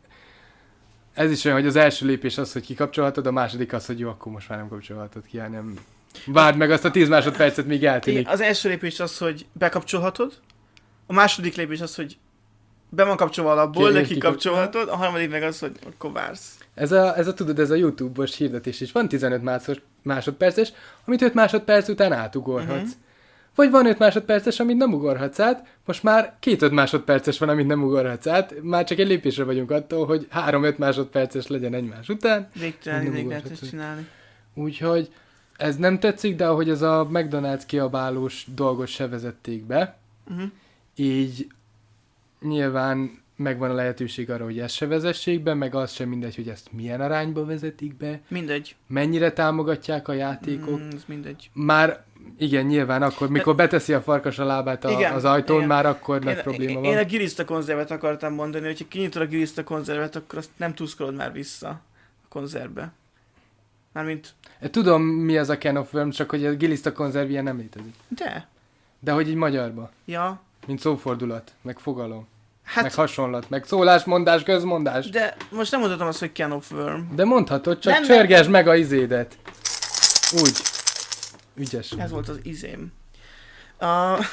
ez is olyan, hogy az első lépés az, hogy kikapcsolhatod, a második az, hogy jó, akkor most már nem kapcsolhatod ki, hanem várd meg azt a tíz másodpercet, míg eltűnik. Az első lépés az, hogy bekapcsolhatod, a második lépés az, hogy be van kapcsolva alapból, Kérjük, de kikapcsolhatod, a harmadik meg az, hogy akkor vársz. Ez a, ez a, tudod, ez a YouTube-os hirdetés is. Van tizenöt másodperces, amit öt másodperc után átugorhatsz. Uh-huh. Vagy van öt másodperces, amit nem ugorhatsz át, most már két öt másodperces van, amit nem ugorhatsz át, már csak egy lépésre vagyunk attól, hogy három öt másodperces legyen egymás után. Végtelen ideig lehet ezt csinálni. Úgyhogy ez nem tetszik, de ahogy ez a McDonald's kiabálós dolgot se vezették be, uh-huh. így nyilván megvan a lehetőség arra, hogy ezt se vezessék be, meg az sem mindegy, hogy ezt milyen arányba vezetik be. Mindegy. Mennyire támogatják a játékok. Mm, ez mindegy. Már igen, nyilván akkor, mikor beteszi a farkas a lábát a, igen, az ajtón, igen. már akkor én, nagy probléma én, van. Én a giliszta konzervet akartam mondani, hogyha kinyitod a giliszta konzervet, akkor azt nem tuszkolod már vissza a konzervbe. Mármint... Tudom, mi az a Can of Worms, csak hogy a giliszta konzerv ilyen nem létezik. De? De hogy így magyarba. Ja. Mint szófordulat, meg fogalom. Hát, meg hasonlat, meg szólásmondás, közmondás. De most nem mondhatom azt, hogy Can of Worm. De mondhatod, csak nem, csörgesd nem. meg a izédet. Úgy. Ügyes. Ez volt az izém. Uh,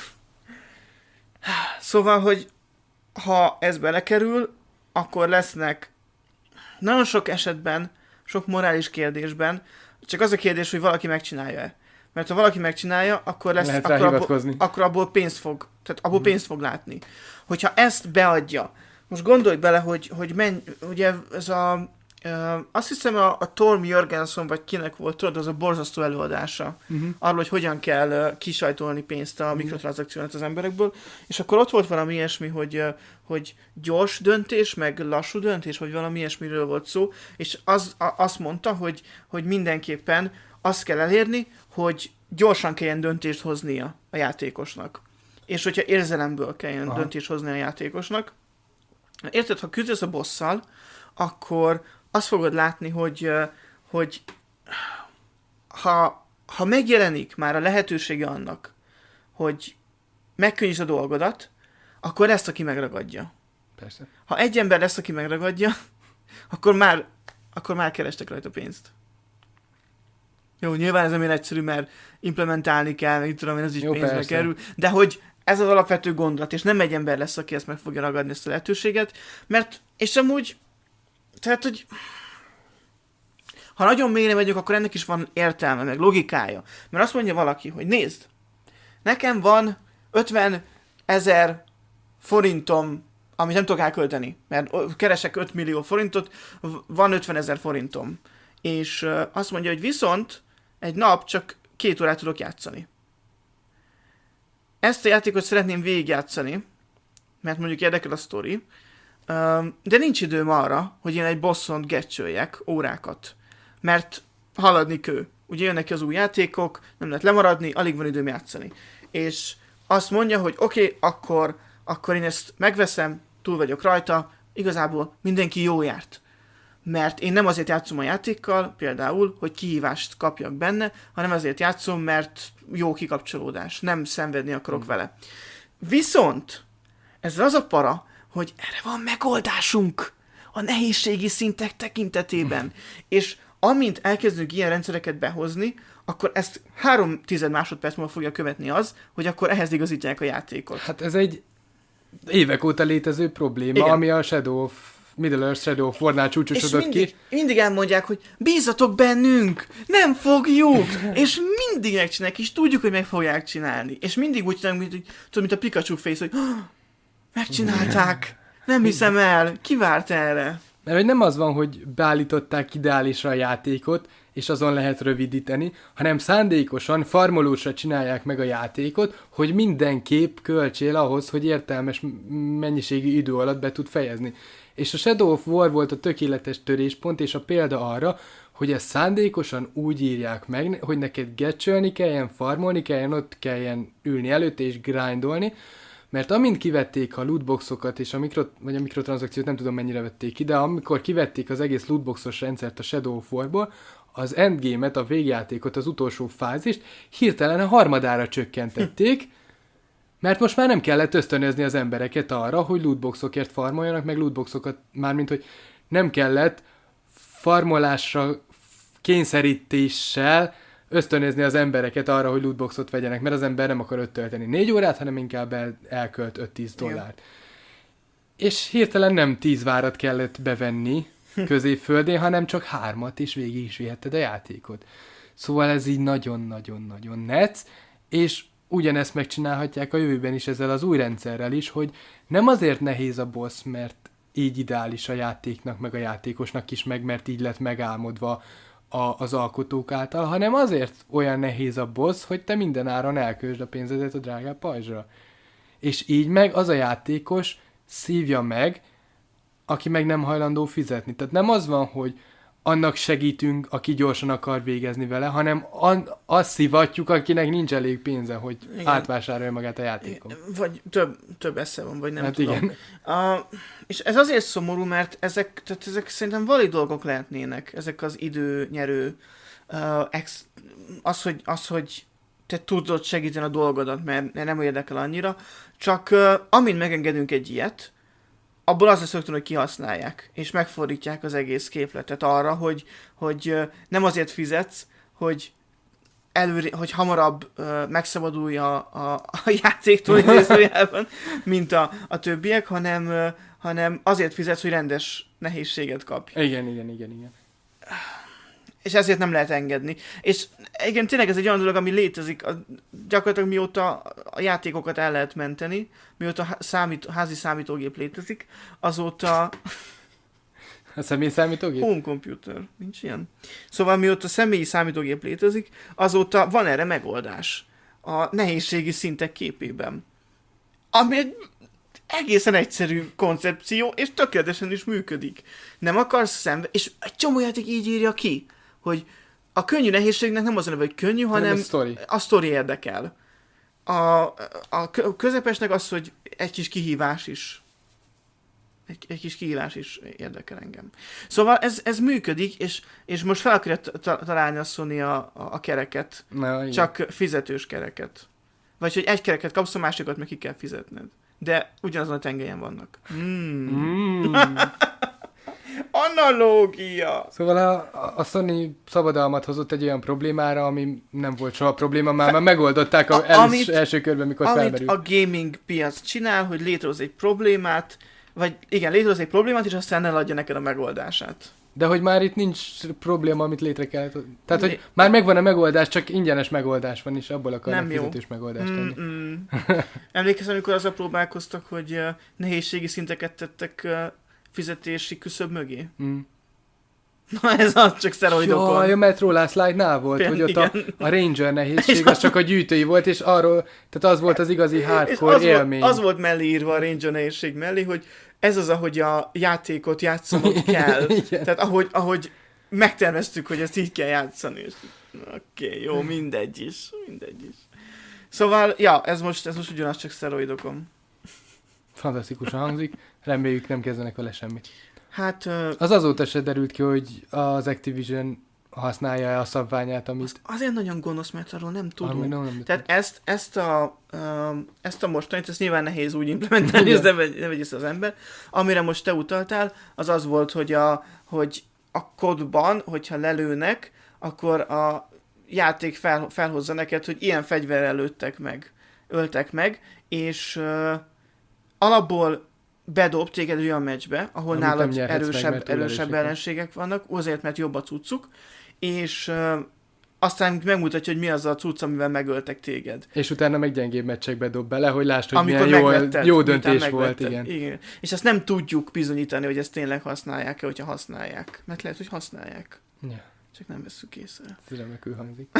szóval, hogy ha ez belekerül, akkor lesznek nagyon sok esetben, sok morális kérdésben, csak az a kérdés, hogy valaki megcsinálja-e. Mert ha valaki megcsinálja, akkor lesz, Lehet rá akkor, abból, hivatkozni. akkor abból pénzt fog, tehát abból pénzt fog látni. Hogyha ezt beadja, most gondolj bele, hogy, hogy menj, ugye ez a, uh, azt hiszem a, a Torm Jörgensen, vagy kinek volt, tudod, az a borzasztó előadása, uh-huh. arról, hogy hogyan kell uh, kisajtolni pénzt a uh-huh. mikrotranszakciót az emberekből, és akkor ott volt valami ilyesmi, hogy, uh, hogy gyors döntés, meg lassú döntés, vagy valami ilyesmiről volt szó, és az, a, azt mondta, hogy, hogy mindenképpen azt kell elérni, hogy gyorsan kelljen döntést hoznia a játékosnak. És hogyha érzelemből kelljen Aha. döntést hozni a játékosnak. Érted, ha küzdesz a bosszal, akkor azt fogod látni, hogy, hogy ha, ha megjelenik már a lehetősége annak, hogy megkönnyíts a dolgodat, akkor lesz, aki megragadja. Persze. Ha egy ember lesz, aki megragadja, akkor már, akkor már kerestek rajta pénzt. Jó, nyilván ez nem ilyen egyszerű, mert implementálni kell, meg tudom én, ez is Jó, pénzbe persze. kerül, de hogy ez az alapvető gondolat, és nem egy ember lesz, aki ezt meg fogja ragadni, ezt a lehetőséget, mert, és amúgy, tehát, hogy ha nagyon mélyre megyünk, akkor ennek is van értelme, meg logikája. Mert azt mondja valaki, hogy nézd, nekem van ötven ezer forintom, amit nem tudok elkölteni, mert keresek öt millió forintot, van ötven ezer forintom. És azt mondja, hogy viszont egy nap csak két órát tudok játszani. Ezt a játékot szeretném végigjátszani, mert mondjuk érdekel a sztori, de nincs időm arra, hogy én egy bosson geccsöljek órákat, mert haladni kő. Ugye jönnek ki az új játékok, nem lehet lemaradni, alig van időm játszani. És azt mondja, hogy oké, okay, akkor, akkor én ezt megveszem, túl vagyok rajta, igazából mindenki jó járt. Mert én nem azért játszom a játékkal, például, hogy kihívást kapjak benne, hanem azért játszom, mert jó kikapcsolódás, nem szenvedni akarok hmm. vele. Viszont ez az a para, hogy erre van megoldásunk. a nehézségi szintek tekintetében. És amint elkezdünk ilyen rendszereket behozni, akkor ezt három tized másodperc múlva fogja követni az, hogy akkor ehhez igazítják a játékot. Hát ez egy évek óta létező probléma, igen. Ami a Shadow of Middle-earth Shadow of War-nál csúcsosodott mindig, ki. mindig elmondják, hogy bízzatok bennünk, nem fogjuk, és mindig megcsinálják, és tudjuk, hogy meg fogják csinálni. És mindig úgy csinálunk, mint, tudom, mint a Pikachu face, hogy oh, megcsinálták, nem hiszem el, ki várt erre? Mert hogy nem az van, hogy beállították ideálisra a játékot, és azon lehet rövidíteni, hanem szándékosan, farmolósra csinálják meg a játékot, hogy mindenképp költsél ahhoz, hogy értelmes mennyiségű idő alatt be tud fejezni. És a Shadow of War volt a tökéletes töréspont, és a példa arra, hogy ezt szándékosan úgy írják meg, hogy neked getcsölni kelljen, farmolni kelljen, ott kelljen ülni előtte és grindolni, mert amint kivették a lootboxokat és a, mikro, vagy a mikrotranszakciót, nem tudom mennyire vették ki, de amikor kivették az egész lootboxos rendszert a Shadow of War-ból, az endgame-et, a végjátékot, az utolsó fázist hirtelen a harmadára csökkentették, mert most már nem kellett ösztönözni az embereket arra, hogy lootboxokért farmoljanak, meg lootboxokat, mármint, hogy nem kellett farmolásra kényszerítéssel ösztönözni az embereket arra, hogy lootboxot vegyenek, mert az ember nem akar öt tölteni négy órát, hanem inkább el, elkölt öt-tíz dollárt. És hirtelen nem tíz várat kellett bevenni középföldén, hanem csak hármat, és végig is vihetted a játékot. Szóval ez így nagyon-nagyon-nagyon netsz, és ugyanezt megcsinálhatják a jövőben is ezzel az új rendszerrel is, hogy nem azért nehéz a boss, mert így ideális a játéknak, meg a játékosnak is meg, mert így lett megálmodva a, az alkotók által, hanem azért olyan nehéz a boss, hogy te mindenáron elköltsd a pénzedet a drágább pajzsra. És így meg az a játékos szívja meg, aki meg nem hajlandó fizetni. Tehát nem az van, hogy annak segítünk, aki gyorsan akar végezni vele, hanem an- azt szivatjuk, akinek nincs elég pénze, hogy igen. átvásárolja magát a játékon. Vagy több, több esze van, vagy nem hát tudom. Igen. A, és ez azért szomorú, mert ezek, tehát ezek szerintem valid dolgok lehetnének, ezek az időnyerő, uh, ex, az, hogy, az, hogy te tudod segíteni a dolgodat, mert nem érdekel annyira, csak uh, amint megengedünk egy ilyet, abból az lesz rögtön, hogy kihasználják, és megfordítják az egész képletet arra, hogy, hogy nem azért fizetsz, hogy, előre, hogy hamarabb uh, megszabadulj a, a, a játéktól idézőjelben, mint a, a többiek, hanem, uh, hanem azért fizetsz, hogy rendes nehézséget kapj. Igen, igen, igen, igen. És ezért nem lehet engedni. És igen, tényleg ez egy olyan dolog, ami létezik, a, gyakorlatilag mióta a játékokat el lehet menteni, mióta számít, házi számítógép létezik, azóta... A személyi számítógép? Home computer, nincs ilyen. Szóval mióta személyi számítógép létezik, azóta van erre megoldás a nehézségi szintek képében. Ami egy egészen egyszerű koncepció, és tökéletesen is működik. Nem akarsz szembe... És egy csomó játék így írja ki, hogy a könnyű nehézségnek nem az a neve, hogy könnyű, hanem a sztori. A sztori érdekel. A, a közepesnek az, hogy egy kis kihívás is. Egy, egy kis kihívás is érdekel engem. Szóval ez, ez működik, és, és most fel akarja ta- találni a Sony a, a, a kereket. Na, csak fizetős kereket. Vagy hogy egy kereket kapsz, a másikat meg ki kell fizetned. De ugyanazon a tengelyen vannak. Mm. Mm. Analógia! Szóval a, a Sony szabadalmat hozott egy olyan problémára, ami nem volt soha probléma, már, már megoldották a, a, amit, első körben, mikor amit felmerült. a gaming piac csinál, hogy létrehoz egy problémát, vagy igen, létrehoz egy problémát, és aztán eladja neked a megoldását. De hogy már itt nincs probléma, amit létre kellett. Tehát, hogy Né- már megvan a megoldás, csak ingyenes megoldás van, és abból akarnak Nem jó. fizetős megoldást tenni. Mm-mm. Emlékezem, amikor azzal próbálkoztak, hogy uh, nehézségi szinteket tettek uh, fizetési küszöb mögé? Mm. Na ez az csak szteroidokon. Jaj, a Metro Last Light-nál volt, Például, hogy ott a, a Ranger nehézség, az csak a gyűjtői volt, és arról, tehát az volt az igazi hardcore az élmény. Volt, az volt mellé írva a Ranger nehézség mellé, hogy ez az, ahogy a játékot játszanod kell. Tehát ahogy, ahogy megterveztük, hogy ezt így kell játszani. Oké, okay, jó, mindegy is. Mindegy is. Szóval, ja, ez most, ez most ugyanaz csak szteroidokon. Fantasztikusan hangzik, reméljük nem kezdenek vele semmit. Hát... Uh, az azóta se derült ki, hogy az Activision használja a szabványát, amit... Azt azért nagyon gonosz, mert arról nem tudunk. Ami nem, nem Tehát ezt, ezt, a, um, ezt a mostanit, ezt nyilván nehéz úgy implementálni, ezt ne, vegy, ne vegy észre az ember. Amire most te utaltál, az az volt, hogy a, hogy a kodban, hogyha lelőnek, akkor a játék fel, felhozza neked, hogy ilyen fegyverrel lőttek meg, öltek meg, és uh, alapból bedob téged olyan meccsbe, ahol amit nálad erősebb, meg, erősebb ellenségek vannak, azért, mert jobb a cuccuk, és uh, aztán megmutatja, hogy mi az a cucc, amivel megöltek téged. És utána meg gyengébb meccsekbe dob bele, hogy lásd, hogy amikor milyen megvetted, jó, jó döntés volt. Igen. igen. És ezt nem tudjuk bizonyítani, hogy ezt tényleg használják-e, hogyha használják. Mert lehet, hogy használják. Ja. Csak nem vesszük észre. Ez remekül hangzik.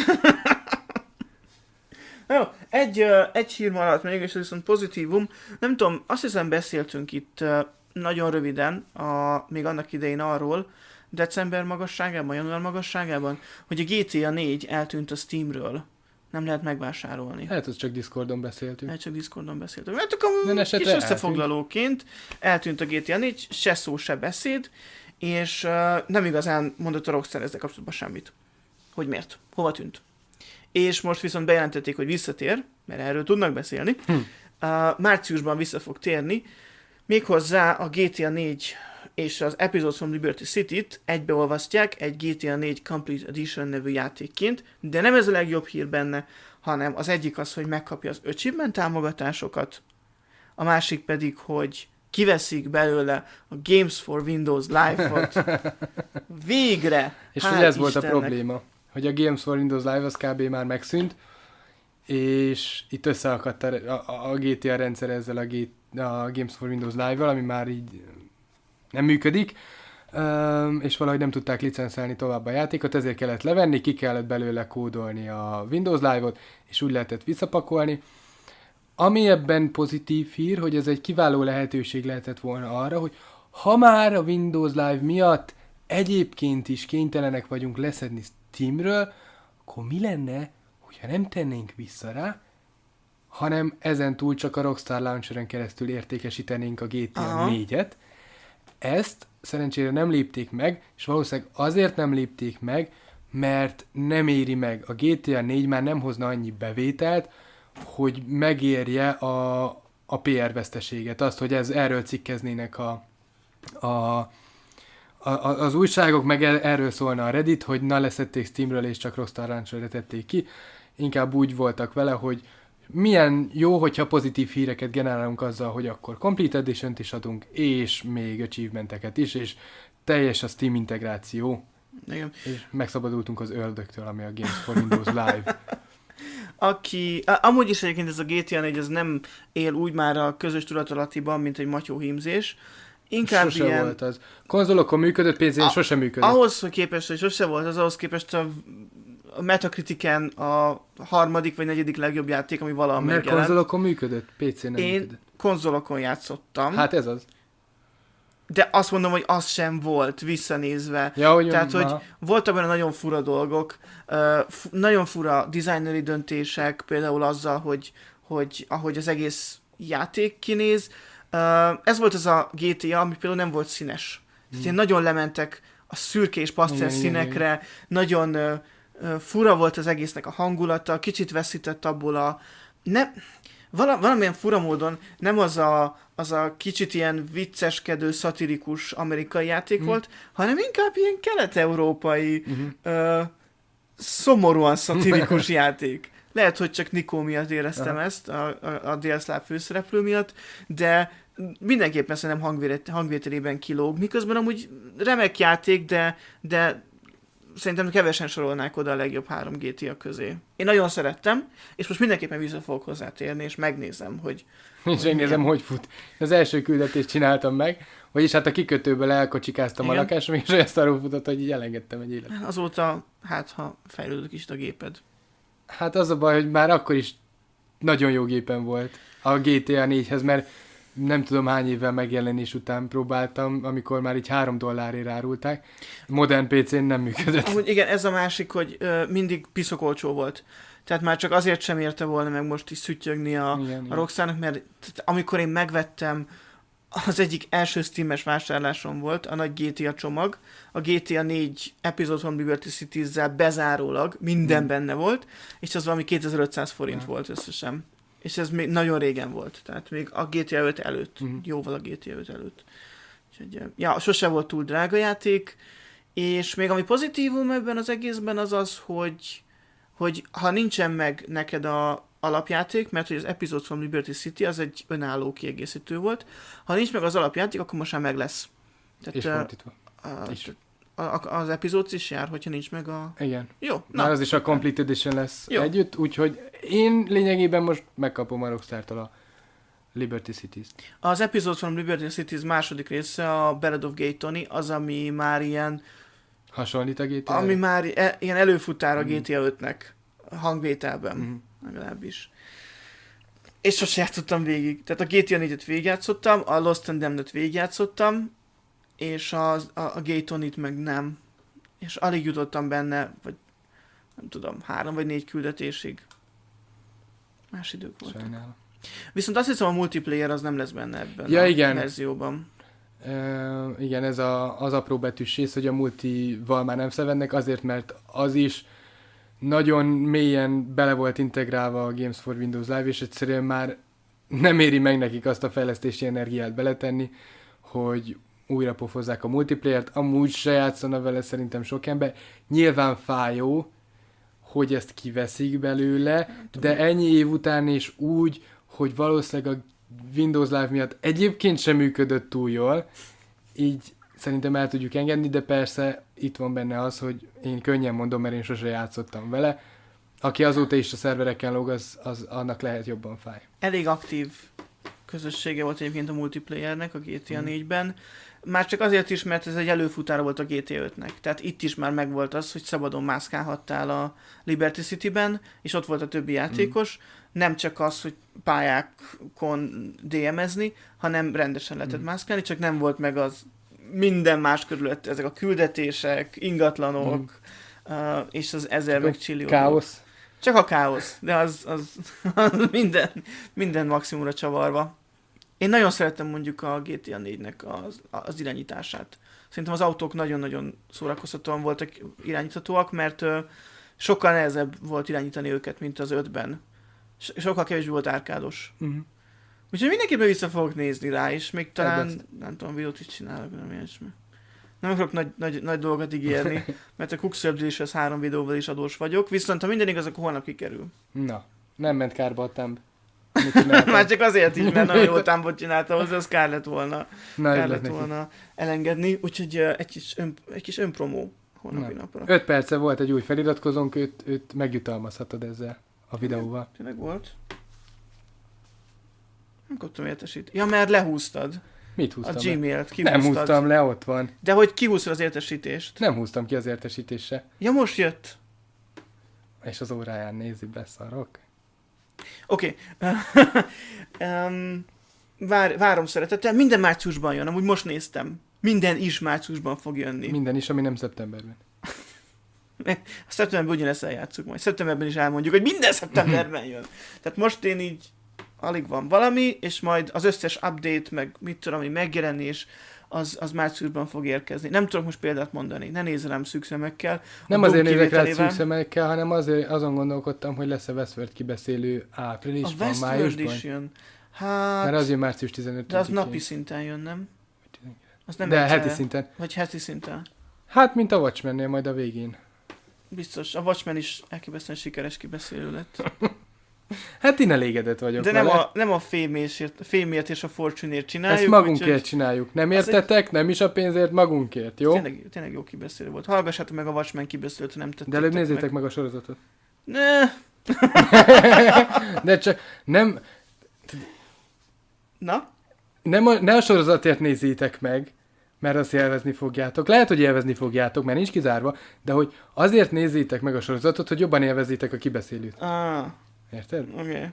Jó, egy, egy hír maradt még, és ez viszont pozitívum. Nem tudom, azt hiszem beszéltünk itt nagyon röviden, a, még annak idején arról, december magasságában, január magasságában, hogy a gé té á négy eltűnt a Steamről. Nem lehet megvásárolni. Hát, az csak Discordon beszéltünk. Hát csak Discordon beszéltünk. Mert akkor kis összefoglalóként eltűnt a gé té á négy, se szó, se beszéd, és uh, nem igazán mondott a Rockstar ezzel kapcsolatban semmit. Hogy miért? Hova tűnt? És most viszont bejelentették, hogy visszatér, mert erről tudnak beszélni. Hm. Uh, márciusban vissza fog térni, méghozzá a gé té á négy és az Episodes from Liberty City-t egybeolvasztják egy gé té á négy Complete Edition nevű játékként, de nem ez a legjobb hír benne, hanem az egyik az, hogy megkapja az achievement támogatásokat, a másik pedig, hogy kiveszik belőle a Games for Windows Live-ot. Végre! És hogy ez volt a probléma, hogy a Games for Windows Live az kb. Már megszűnt, és itt összeakadt a, a, a gé té á rendszer ezzel a, G, a Games for Windows Live-val, ami már így nem működik, és valahogy nem tudták licenszelni tovább a játékot, ezért kellett levenni, ki kellett belőle kódolni a Windows Live-ot, és úgy lehetett visszapakolni. Ami ebben pozitív hír, hogy ez egy kiváló lehetőség lehetett volna arra, hogy ha már a Windows Live miatt egyébként is kénytelenek vagyunk leszedni Steamről, akkor mi lenne, hogyha nem tennénk vissza rá, hanem ezen túl csak a Rockstar Launcheren keresztül értékesítenénk a gé té á négyet. Ezt szerencsére nem lépték meg, és valószínűleg azért nem lépték meg, mert nem éri meg. A gé té á négy már nem hozna annyi bevételt, hogy megérje a, a pé er veszteséget. Azt, hogy ez, erről cikkeznének a, a, a, az újságok, meg erről szólna a Reddit, hogy na leszették Steamről, és csak Rockstar Launcherre tették ki. Inkább úgy voltak vele, hogy milyen jó, hogyha pozitív híreket generálunk azzal, hogy akkor Complete Edition-t is adunk, és még achievementeket is, és teljes a Steam integráció. Igen. És megszabadultunk az ördögtől, ami a Games for Windows Live. Aki, amúgy is egyébként ez a gé té á négy, ez nem él úgy már a közös tudatalattiban, mint egy matyóhímzés. Inkább sose ilyen... volt az. Konzolokon működött, pé cén sose működött. Ahhoz hogy képest, hogy sose volt az, ahhoz képest a a Metacritiken a harmadik vagy negyedik legjobb játék, ami valaha megjelent. Mert konzolokon működött, pé cén nem Én működött. konzolokon játszottam. Hát ez az. De azt mondom, hogy az sem volt visszanézve. Ja, hogy Tehát, hogy aha. voltak benne nagyon fura dolgok, uh, f- nagyon fura designeri döntések, például azzal, hogy, hogy ahogy az egész játék kinéz. Uh, ez volt az a gé té á, ami például nem volt színes. Hmm. Tehát nagyon lementek a szürke és pasztel színekre, igen, nagyon uh, uh, fura volt az egésznek a hangulata, kicsit veszített abból a... Ne, vala, valamilyen fura módon nem az a, az a kicsit ilyen vicceskedő, szatirikus amerikai játék hmm. volt, hanem inkább ilyen kelet-európai, hmm. uh, szomorúan szatirikus játék. Lehet, hogy csak Nikó miatt éreztem Aha. ezt, a, a, a délszláv főszereplő miatt, de mindenképpen szerintem hangvétel, hangvételében kilóg, miközben amúgy remek játék, de, de szerintem kevesen sorolnák oda a legjobb három gé té á közé. Én nagyon szerettem, és most mindenképpen vissza fogok hozzátérni, és megnézem, hogy... És megnézem, hogy fut. Az első küldetést csináltam meg, vagyis hát a kikötőből elkocsikáztam Igen. a lakásom, és olyan szarul futott, hogy így elengedtem egy életet. Azóta, hát ha fejlődött is a géped. Hát az a baj, hogy már akkor is nagyon jó gépen volt a gé té á négyhez, mert nem tudom hány évvel megjelenés után próbáltam, amikor már így három dollárért árulták. Modern pé cén nem működött. Amúgy igen, ez a másik, hogy ö, mindig piszok olcsó volt. Tehát már csak azért sem érte volna meg most is szüttyögni a, a Rockstarnak, mert amikor én megvettem az egyik első Steam-es vásárlásom volt, a nagy gé té á csomag. A gé té á négy Episode from Liberty Cities-zel bezárólag minden mm. benne volt, és az valami kétezer-ötszáz forint ja. volt összesen. És ez még nagyon régen volt, tehát még a gé té á öt előtt, mm. jóval a gé té á öt előtt. Úgyhogy, ja, sose volt túl drága játék, és még ami pozitívum ebben az egészben az az, hogy, hogy ha nincsen meg neked a alapjáték, mert hogy az Episodes from Liberty City az egy önálló kiegészítő volt. Ha nincs meg az alapjáték, akkor most már meg lesz. Tehát, és fordítva. A, is. A, a, az Episodes is jár, hogyha nincs meg a... Igen. Jó. Na. Már az is a Complete Edition lesz Jó. együtt, úgyhogy én lényegében most megkapom a Rockstar-tól a Liberty Cities-t. Az Episodes from Liberty Cities második része, a Ballad of Gay Tony, az, ami már ilyen... Hasonlít a gé té á? Ami már e, ilyen előfutár a mm. gé té á ötnek hangvételben. Mm. Legalábbis. És sose játszottam végig. Tehát a gé té á négyet végigjátszottam, a Lost and Damned-et végigjátszottam, és a, a, a Gay Tony-t meg nem. És alig jutottam benne, vagy nem tudom, három vagy négy küldetésig. Más idők voltak. Sajnálom. Viszont azt hiszem, a multiplayer az nem lesz benne ebben ja, a igen. verzióban. Uh, igen, ez a, az apró betűs rész, hogy a multival már nem szevennek, azért, mert az is nagyon mélyen bele volt integrálva a Games for Windows Live, és egyszerűen már nem éri meg nekik azt a fejlesztési energiát beletenni, hogy újra pofozzák a multiplayert, amúgy se játszana vele szerintem sok ember. Nyilván fájó, hogy ezt kiveszik belőle, de ennyi év után is úgy, hogy valószínűleg a Windows Live miatt egyébként sem működött túl jól, így szerintem el tudjuk engedni, de persze itt van benne az, hogy én könnyen mondom, mert én sose játszottam vele. Aki azóta is a szervereken lóg, az, az annak lehet jobban fáj. Elég aktív közössége volt egyébként a multiplayernek a gé té á négyben. Már csak azért is, mert ez egy előfutára volt a gé té á ötnek. Tehát itt is már megvolt az, hogy szabadon mászkálhattál a Liberty City-ben, és ott volt a többi játékos. Mm. Nem csak az, hogy pályákon dé emezni, hanem rendesen lehetett mm. mászkálni, csak nem volt meg az minden más körülött, ezek a küldetések, ingatlanok, mm. uh, és az ezer meg csillió. Káosz. Csak a káosz, de az, az, az minden, minden maximumra csavarva. Én nagyon szerettem mondjuk a gé té á négynek az, az irányítását. Szerintem az autók nagyon-nagyon szórakoztatóan voltak irányíthatóak, mert uh, sokkal nehezebb volt irányítani őket, mint az ötben. So- sokkal kevésbé volt árkádos. Uh-huh. Úgyhogy mindenképpen vissza fogok nézni rá, és még talán, Ebbet. nem tudom, videót is csinálok, nem ilyesmi. Nem akarok nagy, nagy, nagy dolgot ígérni, mert a Cookservice három videóval is adós vagyok, viszont ha minden igaz, akkor holnap kikerül. Na, nem ment kárba a thumb. Már csak azért is, mert nagyon jó támbot csinálta hozzá, az kár lett volna, Na, kár lett volna elengedni, úgyhogy uh, egy kis, ön, egy kis önpromó holnapi Na. napra. Öt perce volt egy új feliratkozónk, őt, őt megjutalmazhatod ezzel a videóval. Tényleg volt? Nem kaptam értesítést. Ja, mert lehúztad. Mit húztam A Gmailt kihúztad. Nem húztam le, ott van. De hogy kihúztad az értesítést? Nem húztam ki az értesítésre. Ja, most jött. És az óráján nézi, beszarok. Oké. Okay. um, vár, várom szeretettel. Minden márciusban jön, amúgy most néztem. Minden is márciusban fog jönni. Minden is, ami nem szeptemberben. A szeptemberben ugyanezt eljátszuk majd. Szeptemberben is elmondjuk, hogy minden szeptemberben jön. Tehát most én így alig van valami, és majd az összes update, meg mit tudom, ami megjelenés, az, az márciusban fog érkezni. Nem tudok most példát mondani, ne nézz rám szűk szemekkel. Nem azért nézek rá szűk szemekkel, hanem azért azon gondolkodtam, hogy lesz a Westworld kibeszélő áprilisban, májusban. A Westworld is jön. Hát... Mert az jön március tizenötödikén. De az napi szinten jön, nem? Az nem De heti szinten. Vagy heti szinten. Hát, mint a Watchmennél majd a végén. Biztos, a Watchmen is elképesztően sikeres kibeszélő lett. Hát én elégedett vagyok. De nem a, nem a fémért, fémért és a fortune-ért csináljuk. Ezt magunkért úgy, csináljuk. Nem értetek, egy... nem is a pénzért, magunkért, jó? Tényleg, tényleg jó kibeszélő volt. Hallgassátok meg a Watchmen kibeszélőt, ha nem tettétek. De előbb nézzétek meg. meg a sorozatot. Ne. De csak nem... Na? Nem a, ne a sorozatért nézzétek meg, mert azt élvezni fogjátok. Lehet, hogy élvezni fogjátok, mert nincs kizárva, de hogy azért nézzétek meg a sorozatot, hogy jobban élvezzétek a kibeszélőt. Ah. Érted? Oké. Okay.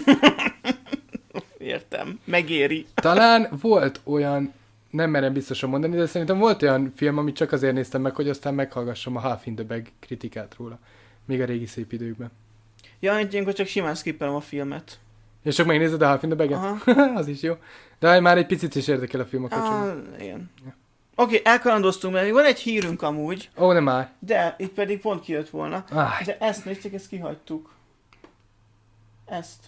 Értem. Megéri. Talán volt olyan, nem merem biztosan mondani, de szerintem volt olyan film, amit csak azért néztem meg, hogy aztán meghallgassam a Half in the Bag kritikát róla. Még a régi szép időkben. Ja, ilyenkor csak simán skippelem a filmet. És csak megnézed a Half in the Bag-et? Az is jó. De már egy picit is érdekel a film a kocsiban. Ah, igen. Ja. Oké, okay, elkalandoztunk, mert még van egy hírünk amúgy. Ó, nem áll. De itt pedig pont kijött volna. Ah. De ezt nézték, ezt kihagytuk. Ezt.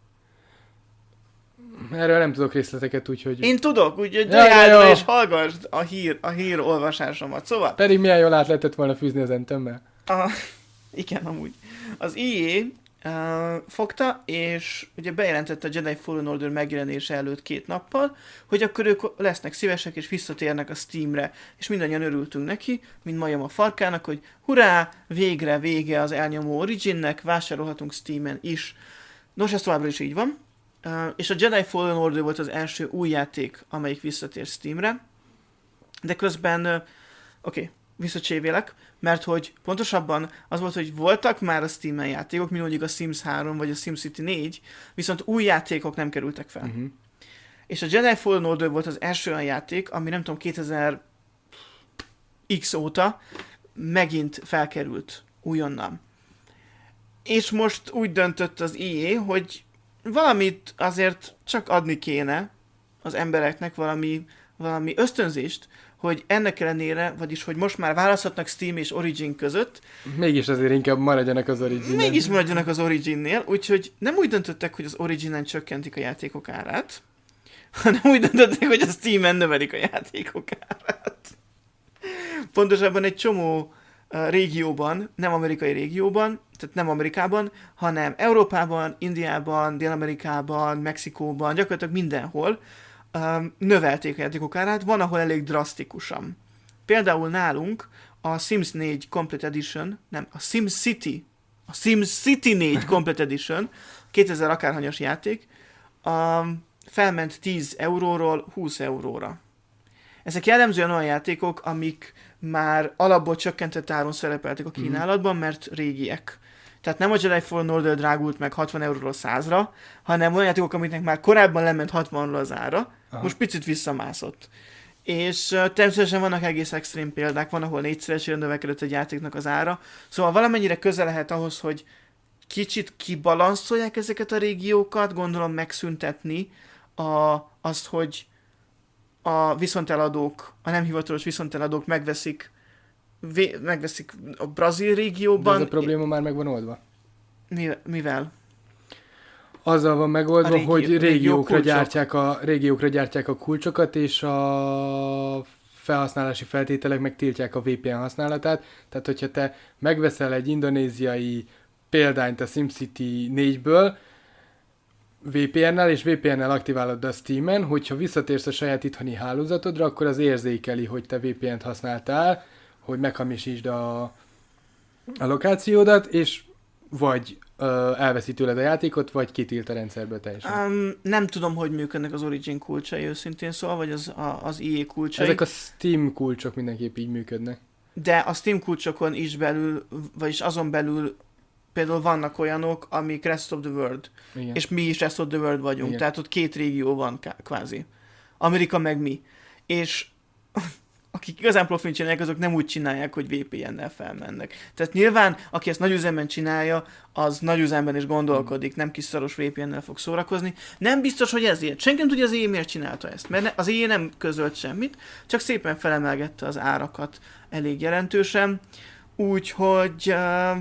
Erről nem tudok részleteket, úgyhogy... Én tudok, úgyhogy ja, ja, és hallgassd a hír, a hír olvasásomat. Szóval... Pedig milyen jól át lehetett volna fűzni az entemmel. A... Igen, amúgy. Az í á uh, fogta, és ugye bejelentette a Jedi Fallen Order megjelenése előtt két nappal, hogy akkor ők lesznek szívesek, és visszatérnek a Steamre. És mindannyian örültünk neki, mint majom a farkának, hogy hurrá, végre vége az elnyomó Originnek, vásárolhatunk Steamen is. Nos, ez továbbra is így van. Uh, és a Jedi Fallen Order volt az első új játék, amelyik visszatér Steamre. De közben, uh, oké, okay, visszacsévélek, mert hogy pontosabban az volt, hogy voltak már a Steam-en játékok, mint mondjuk a Sims három vagy a SimCity négy, viszont új játékok nem kerültek fel. Uh-huh. És a Jedi Fallen Order volt az első olyan játék, ami nem tudom, kétezer x óta megint felkerült újonnan. És most úgy döntött az í á, hogy valamit azért csak adni kéne az embereknek, valami, valami ösztönzést, hogy ennek ellenére, vagyis hogy most már választhatnak Steam és Origin között. Mégis azért inkább maradjanak az Origin-nél. Mégis maradjanak az Origin-nél, úgyhogy nem úgy döntöttek, hogy az Origin-en csökkentik a játékok árát, hanem úgy döntöttek, hogy a Steam-en növelik a játékok árát. Pontosabban egy csomó uh, régióban, nem amerikai régióban, tehát nem Amerikában, hanem Európában, Indiában, Dél-Amerikában, Mexikóban, gyakorlatilag mindenhol um, növelték a játékok árát, van, ahol elég drasztikusan. Például nálunk a Sims négy Complete Edition, nem, a SimCity, a SimCity négy Complete Edition, kétezer akárhanyas játék, um, felment tíz euróról húsz euróra. Ezek jellemzően olyan játékok, amik már alapból csökkentett áron szerepeltek a kínálatban, mert régiek. Tehát nem a Jedi Fallen Order drágult meg hatvan euróról százra, hanem olyan játékok, amiknek már korábban lement hatvanról az ára, aha, most picit visszamászott. És uh, természetesen vannak egész extrém példák, van, ahol négyszeresére növekedett egy játéknak az ára. Szóval valamennyire közel lehet ahhoz, hogy kicsit kibalanszolják ezeket a régiókat, gondolom megszüntetni a, azt, hogy a viszonteladók, a nem hivatalos viszonteladók megveszik, vé, megveszik a brazil régióban. De ez a probléma már meg van oldva. Mivel? Azzal van megoldva, régió, hogy régiókra régió gyártják, a, régiókra gyártják a kulcsokat, és a felhasználási feltételek meg tiltják a vé pé en használatát. Tehát, hogyha te megveszel egy indonéziai példányt a SimCity négyből, vé pé en-nel, és vé pé en-nel aktiválod a Steam-en, hogyha visszatérsz a saját itthoni hálózatodra, akkor az érzékeli, hogy te vé pé en-t használtál, hogy meghamisítsd a, a lokációdat, és vagy ö, elveszi tőled a játékot, vagy kitilt a rendszerből teljesen. Um, nem tudom, hogy működnek az Origin kulcsai őszintén szóval, vagy az, a, az í á kulcsai. Ezek a Steam kulcsok mindenképp így működnek. De a Steam kulcsokon is belül, vagyis azon belül például vannak olyanok, amik Rest of the World. Igen. És mi is Rest of the World vagyunk. Igen. Tehát ott két régió van kvázi. Amerika meg mi. És akik igazán profin csinálják, azok nem úgy csinálják, hogy vé pé en-nel felmennek. Tehát nyilván, aki ezt nagyüzemben csinálja, az nagyüzemben is gondolkodik, nem kis szaros vé pé en-nel fog szórakozni. Nem biztos, hogy ezért. Senki nem tudja, az í á miért csinálta ezt. Mert az í á nem közölt semmit, csak szépen felemelgette az árakat elég jelentősen. Úgyhogy... Uh,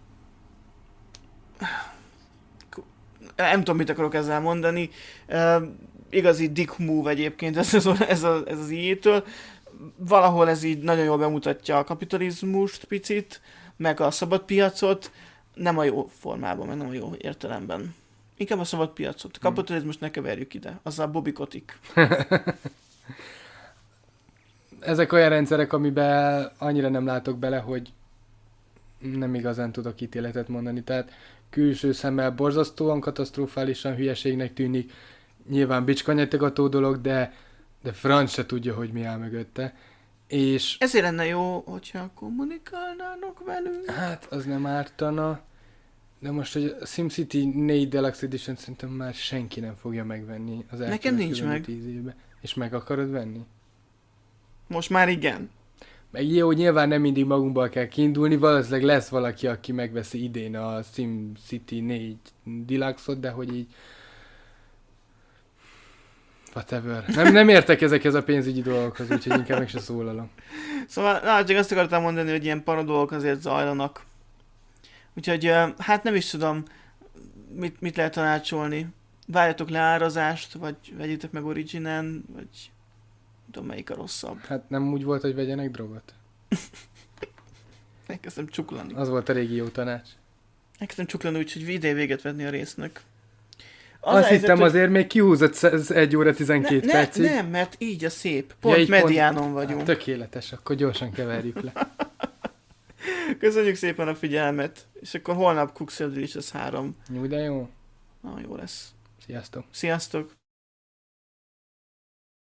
nem tudom, mit akarok ezzel mondani. Uh, igazi dick move egyébként ez az, ez, a, ez az í á-től. Valahol ez így nagyon jól bemutatja a kapitalizmust picit, meg a szabad piacot, nem a jó formában, meg nem a jó értelemben. Inkább a szabad piacot. A kapitalizmust ne keverjük ide, azzal bobikotik. Ezek olyan rendszerek, amiben annyira nem látok bele, hogy nem igazán tudok ítéletet mondani. Tehát külső szemmel borzasztóan, katasztrofálisan hülyeségnek tűnik. Nyilván bicskanyetogató dolog, de, de franc se tudja, hogy mi áll mögötte. És ezért lenne jó, hogyha kommunikálnának velünk. Hát, az nem ártana. De most, hogy a SimCity négy Deluxe Edition szerintem már senki nem fogja megvenni az nekem nincs meg. tíz évben. És meg akarod venni? Most már igen. Meg jó, nyilván nem mindig magunkból kell kiindulni, valószínűleg lesz valaki, aki megveszi idén a SimCity négy Deluxe-ot, de hogy így Whatever. Nem, nem értek ezekhez a pénzügyi dolgokhoz, úgyhogy inkább meg se szólalom. Szóval, na, csak azt akartam mondani, hogy ilyen para dolgok azért zajlanak. Úgyhogy, ö, hát nem is tudom, mit, mit lehet tanácsolni. Várjatok leárazást, vagy vegyétek meg Originen, vagy nem tudom, melyik a rosszabb. Hát nem úgy volt, hogy vegyenek drogot? Elkezdtem csuklani. Az volt a régi jó tanács. Elkezdtem csuklani, úgyhogy idén véget vetni a résznek. Az Azt helyzet, hittem hogy- azért még kihúzott egy óra tizenkét ne, percig. ne, nem, mert így a szép. Pont így mediánon pont- vagyunk. Tökéletes, akkor gyorsan keverjük le. Köszönjük szépen a figyelmet, és akkor holnap Cook's Delicious három. Jó, de jó. Na, jó lesz. Sziasztok. Sziasztok!